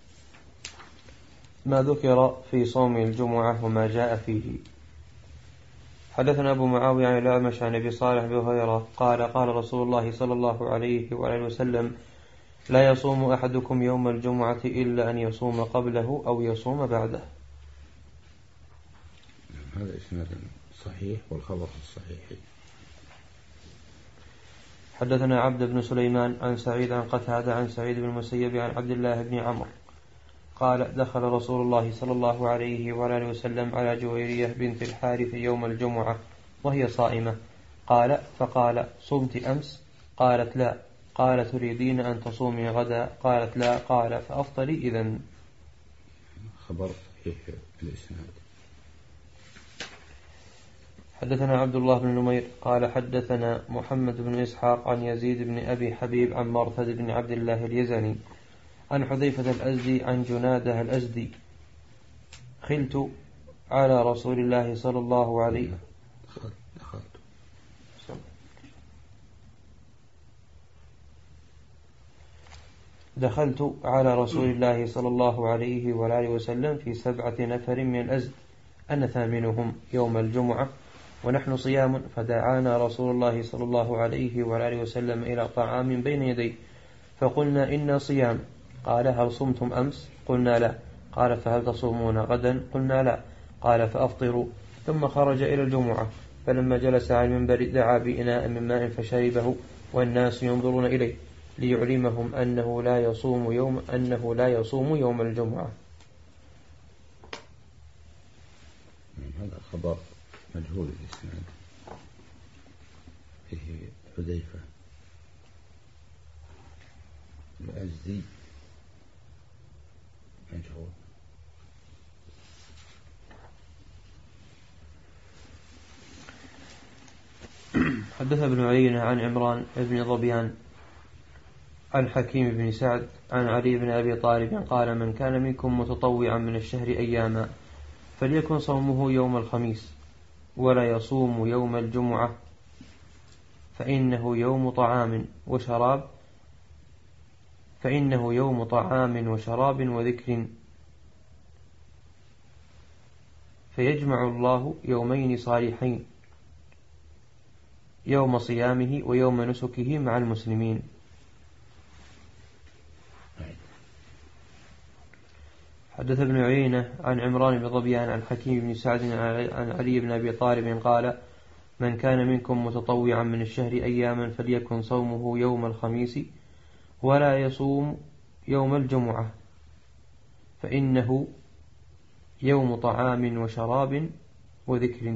ما ذكر في صوم الجمعة وما جاء فيه. حدثنا أبو معاوية عن الأعمش عن أبي صالح بن هريرة قال قال رسول الله صلى الله عليه وآله وسلم لا يصوم أحدكم يوم الجمعة إلا أن يصوم قبله أو يصوم بعده. هذا إسناد صحيح والخبر الصحيح. حدثنا عبد بن سليمان عن سعيد عن قتادة عن سعيد بن المسيب عن عبد الله بن عمرو قال دخل رسول الله صلى الله عليه وآله وسلم على جويرية بنت الحارث يوم الجمعة وهي صائمة. قال فقال صمت أمس؟ قالت لا. قال تريدين أن تصومي غدا؟ قالت لا. قال فأفطري إذن. خبر صحيح الإسناد. حدثنا عبد الله بن نمير قال حدثنا محمد بن إسحاق عن يزيد بن أبي حبيب عن مرثد بن عبد الله اليزني عن حذيفة الأزدي عن جناده الأزدي خلت على رسول الله صلى الله عليه دخلت على رسول الله صلى الله عليه وآله وسلم في سبعة نفر من الأزد أنا ثامنهم يوم الجمعة ونحن صيام، فدعانا رسول الله صلى الله عليه وآله وسلم إلى طعام بين يديه فقلنا إنا صيام. قال هل صمتم أمس؟ قلنا لا. قال فهل تصومون غدا؟ قلنا لا. قال فأفطروا. ثم خرج إلى الجمعة فلما جلس على المنبر دعا بإناء من ماء فشربه والناس ينظرون إليه ليعلمهم أنه لا يصوم يوم أنه لا يصوم يوم الجمعة. هذا خبر مجهول الإسناد فيه حذيفة الأزدي مجهول. حدث ابن عيينة عن عمران بن ظبيان عن حكيم بن سعد عن علي بن أبي طالب قال من كان منكم متطوعا من الشهر أياما فليكن صومه يوم الخميس ولا يصوم يوم الجمعة فإنه يوم طعام وشراب فإنه يوم طعام وشراب وذكر فيجمع الله يومين صالحين يوم صيامه ويوم نسكه مع المسلمين. حدث ابن عيينة عن عمران بن ظبيان عن حكيم بن سعد عن علي بن أبي طالب قال من كان منكم متطوعا من الشهر أياما فليكن صومه يوم الخميس ولا يصوم يوم الجمعة فإنه يوم طعام وشراب وذكر.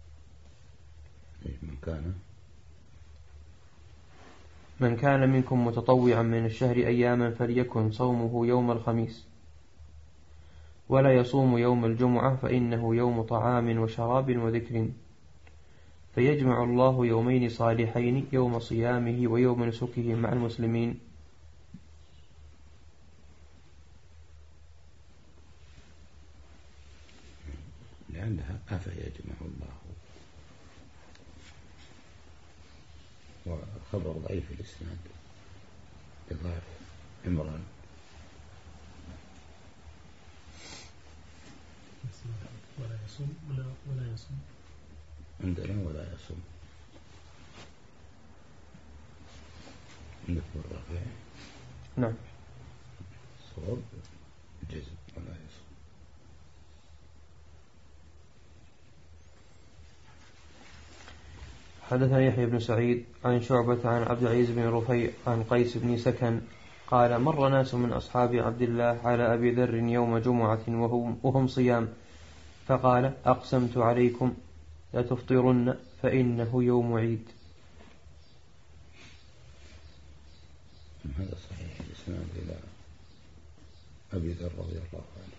من كان من كان منكم متطوعا من الشهر أياما فليكن صومه يوم الخميس ولا يصوم يوم الجمعة فإنه يوم طعام وشراب وذكر فيجمع الله يومين صالحين يوم صيامه ويوم نسكه مع المسلمين. لأنها أفيجمع الله وخبر ضعيف الإسناد بضعف عمران. ولا يصوم ولا ولا يصوم عندنا ولا يصوم عندك بالرافع نعم صواب جزم ولا يصوم. حدثنا يحيى بن سعيد عن شعبة عن عبد العزيز بن رفيع عن قيس بن سكن قال مر ناس من أصحاب عبد الله على أبي ذر يوم جمعة وهم, وهم صيام فقال أقسمت عليكم لتفطرن فإنه يوم عيد. هذا صحيح الإسناد إلى أبي ذر رضي الله عنه.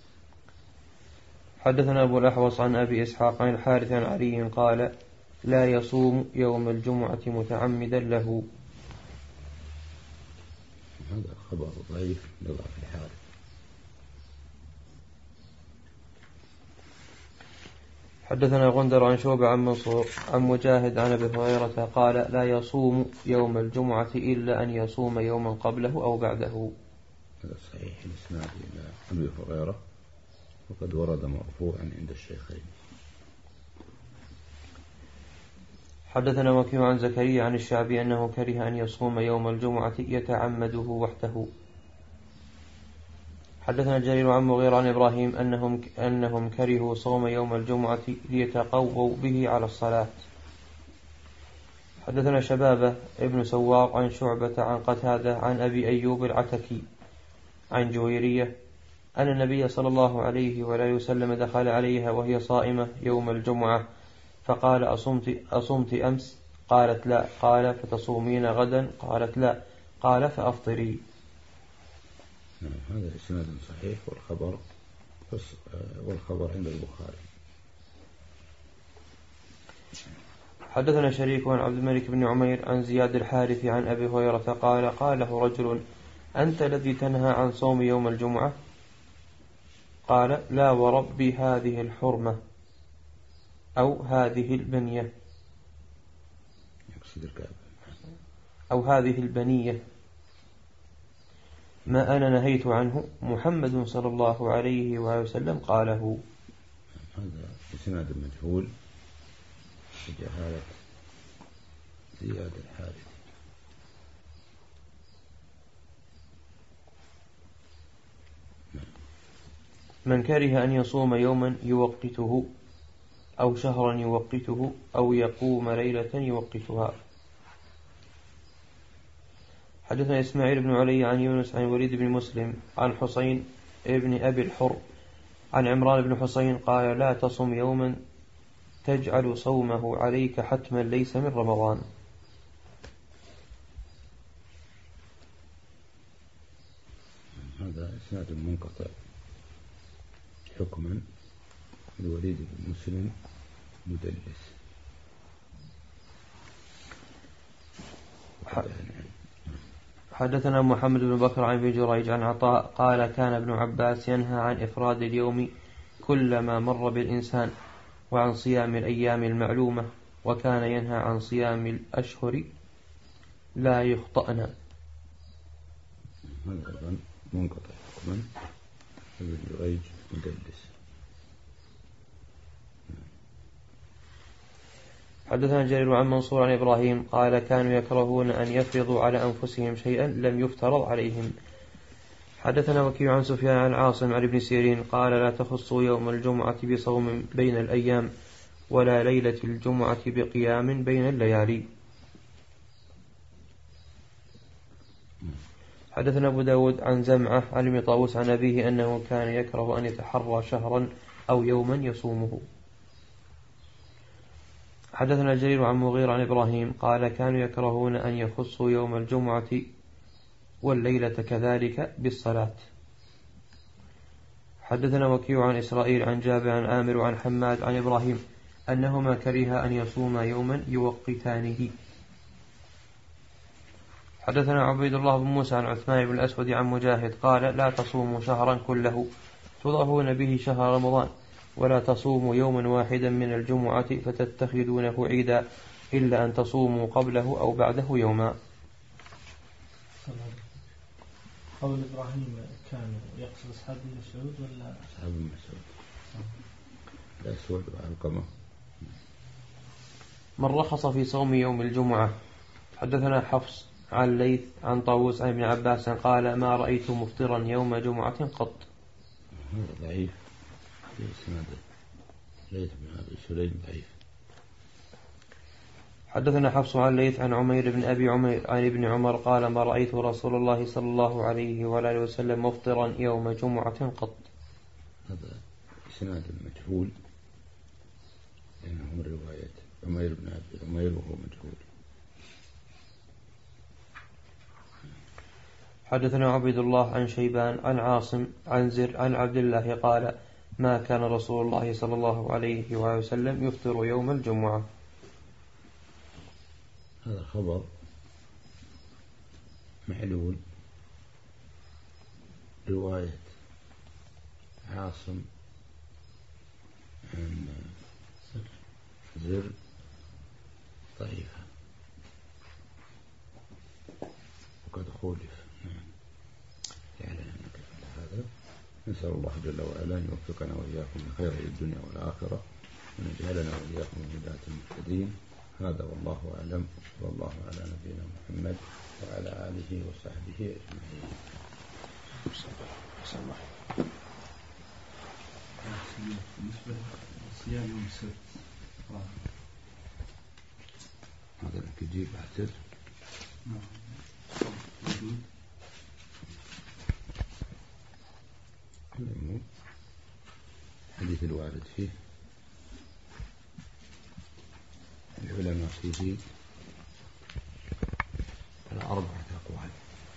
حدثنا أبو الأحوص عن أبي إسحاق عن الحارث عن علي قال لا يصوم يوم الجمعة متعمدا له. هذا خبر ضعيف لضعف الحارث. حدثنا غندر عن شعبة عن منصور عن مجاهد عن أبي هريرة قال لا يصوم يوم الجمعة إلا أن يصوم يوما قبله أو بعده. هذا صحيح الإسناد إلى أبي هريرة وقد ورد مرفوعا عند الشيخين. حدثنا وكيع عن زكريا عن الشعبي أنه كره أن يصوم يوم الجمعة يتعمده وحده. حدثنا جرير عن مغير عن إبراهيم أنهم, أنهم كرهوا صوم يوم الجمعة ليتقووا به على الصلاة. حدثنا شبابة ابن سواق عن شعبة عن قتادة عن أبي أيوب العتكي عن جويرية أن النبي صلى الله عليه وآله وسلم دخل عليها وهي صائمة يوم الجمعة فقال أصمت, أصمت أمس؟ قالت لا. قال فتصومين غدا؟ قالت لا. قال فأفطري. هذا إسناد صحيح والخبر والخبر عند البخاري. حدثنا شريك عن عبد الملك بن عمير عن زياد الحارث عن أبي هريرة قال قال له رجل أنت الذي تنهى عن صوم يوم الجمعة؟ قال لا ورب هذه الحرمة أو هذه البنية أو هذه البنية ما أنا نهيت عنه محمد صلى الله عليه وسلم قاله. هذا إسناد مجهول بجهالة زياد الحارث. من كره أن يصوم يوما يوقته أو شهرا يوقته أو يقوم ليلة يوقتها. حدثنا إسماعيل بن علي عن يونس عن وليد بن مسلم عن حسين ابن أبي الحر عن عمران بن حسين قال لا تصم يوما تجعل صومه عليك حتما ليس من رمضان. هذا إسناد منقطع حكما. الوليد بن مسلم مدلس. حدثنا محمد بن بكر عن ابن جريج عن عطاء قال كان ابن عباس ينهى عن إفراد اليوم كلما مر بالإنسان وعن صيام الأيام المعلومة، وكان ينهى عن صيام الأشهر لا يخطأنا. هذا منقطع حكما ابن جريج مدلس. حدثنا جرير عن منصور عن إبراهيم قال كانوا يكرهون أن يفرضوا على أنفسهم شيئا لم يفترض عليهم. حدثنا وكيع عن سفيان عن عاصم عن ابن سيرين قال لا تخصوا يوم الجمعة بصوم بين الأيام ولا ليلة الجمعة بقيام بين الليالي. حدثنا أبو داود عن زمعة عن ابن طاووس عن أبيه أنه كان يكره أن يتحرى شهرا أو يوما يصومه. حدثنا جرير عن مغير عن إبراهيم قال كانوا يكرهون أن يخصوا يوم الجمعة والليلة كذلك بالصلاة. حدثنا وكيع عن إسرائيل عن جابر عن عامر وعن حماد عن إبراهيم أنهما كره أن يصوم يوما يوقتانه. حدثنا عبيد الله بن موسى عن عثمان بن الأسود عن مجاهد قال لا تصوموا شهرا كله تضاهون به شهر رمضان، ولا تصوموا يوما واحدا من الجمعة فتتخذونه عيدا، إلا أن تصوموا قبله أو بعده يوما. قول إبراهيم كان يقصد أصحاب بن مسعود ولا أصحاب بن مسعود؟ الأسود وعلقمة. من رخص في صوم يوم الجمعة. حدثنا حفص عن ليث عن طاووس عن ابن عباس قال ما رأيت مفطرا يوم جمعة قط. هذا ضعيف في إسناد ليث بن أبي سليم ضعيف. حدثنا حفص عن ليث عن عمير بن أبي عمير عن ابن عمر قال ما رأيت رسول الله صلى الله عليه وآله وسلم مفطرا يوم جمعة قط. هذا إسناد مجهول لأنه من رواية عمير بن أبي عمير وهو مجهول. حدثنا عبيد الله عن شيبان عن عاصم عن زر عن عبد الله قال ما كان رسول الله صلى الله عليه وآله وسلم يفطر يوم الجمعة. هذا خبر معلول رواية عاصم عن زر ضعيفة وقد خولف. يعني هذا نسأل الله جل وعلا أن يوفقنا وإياكم لخير الدنيا والآخرة وأن يجعلنا وإياكم من هداة المهتدين. هذا والله أعلم. صلى الله على نبينا محمد وعلى آله وصحبه أجمعين. بالنسبة لصيام يوم السبت هذا لك يجيب اعتذر. الحديث الوارد فيه العلماء فيه على أربعة أقوال.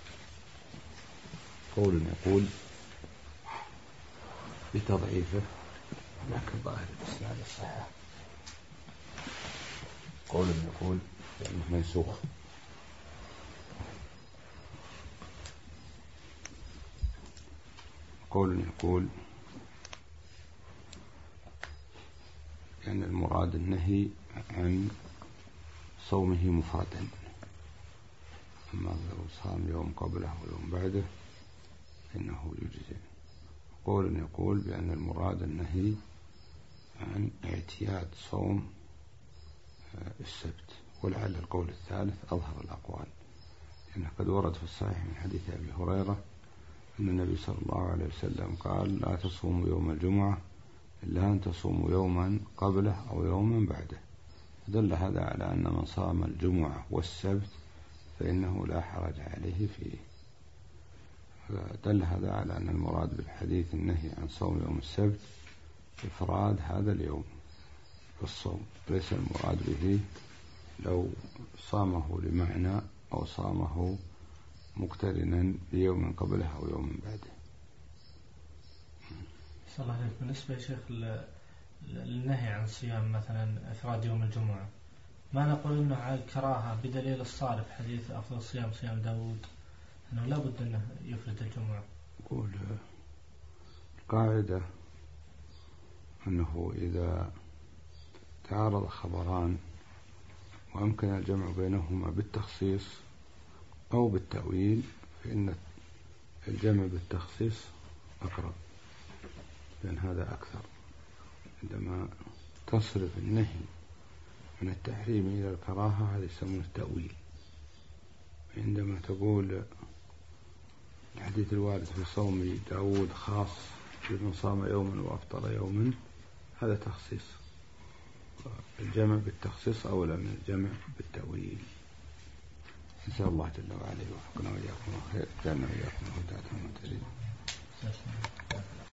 قول يقول بتضعيفه لكن ظاهر الإسناد الصحيح. قول يقول بأنه منسوخ. قول يقول يعني المراد النهي عن صومه مفردا، أما لو صام يوم قبله ويوم بعده فإنه يجزئ. قول يقول بأن المراد النهي عن اعتياد صوم السبت، ولعل القول الثالث أظهر الأقوال، لأنه قد ورد في الصحيح من حديث أبي هريرة أن النبي صلى الله عليه وسلم قال لا تصوموا يوم الجمعة إلا أن تصوموا يوما قبله أو يوما بعده. دل هذا على أن من صام الجمعة والسبت فإنه لا حرج عليه فيه. دل هذا على أن المراد بالحديث النهي عن صوم يوم السبت إفراد هذا اليوم بالصوم، ليس المراد به لو صامه لمعنى أو صامه مقترنا بيوم قبله أو يوم بعده. صلى الله عليه وسلم. بالنسبة يا شيخ للنهي عن صيام مثلا إفراد يوم الجمعة، ما نقول إنه على الكراهة بدليل الصارف حديث أفضل الصيام صيام داود أنه لا بد أنه يفرد الجمعة. يقول القاعدة أنه إذا تعارض خبران وأمكن الجمع بينهما بالتخصيص أو بالتأويل فإن الجمع بالتخصيص أقرب، لأن هذا أكثر. عندما تصرف النهي من التحريم إلى الكراهة هذا يسمونه التأويل. عندما تقول الحديث الوارد في صوم داود خاص بمن صام يوما وأفطر يوما هذا تخصيص. الجمع بالتخصيص أولى من الجمع بالتأويل. نسأل الله جل وعلا يوفقنا وإياكم الخير، جعلنا وإياكم هداة.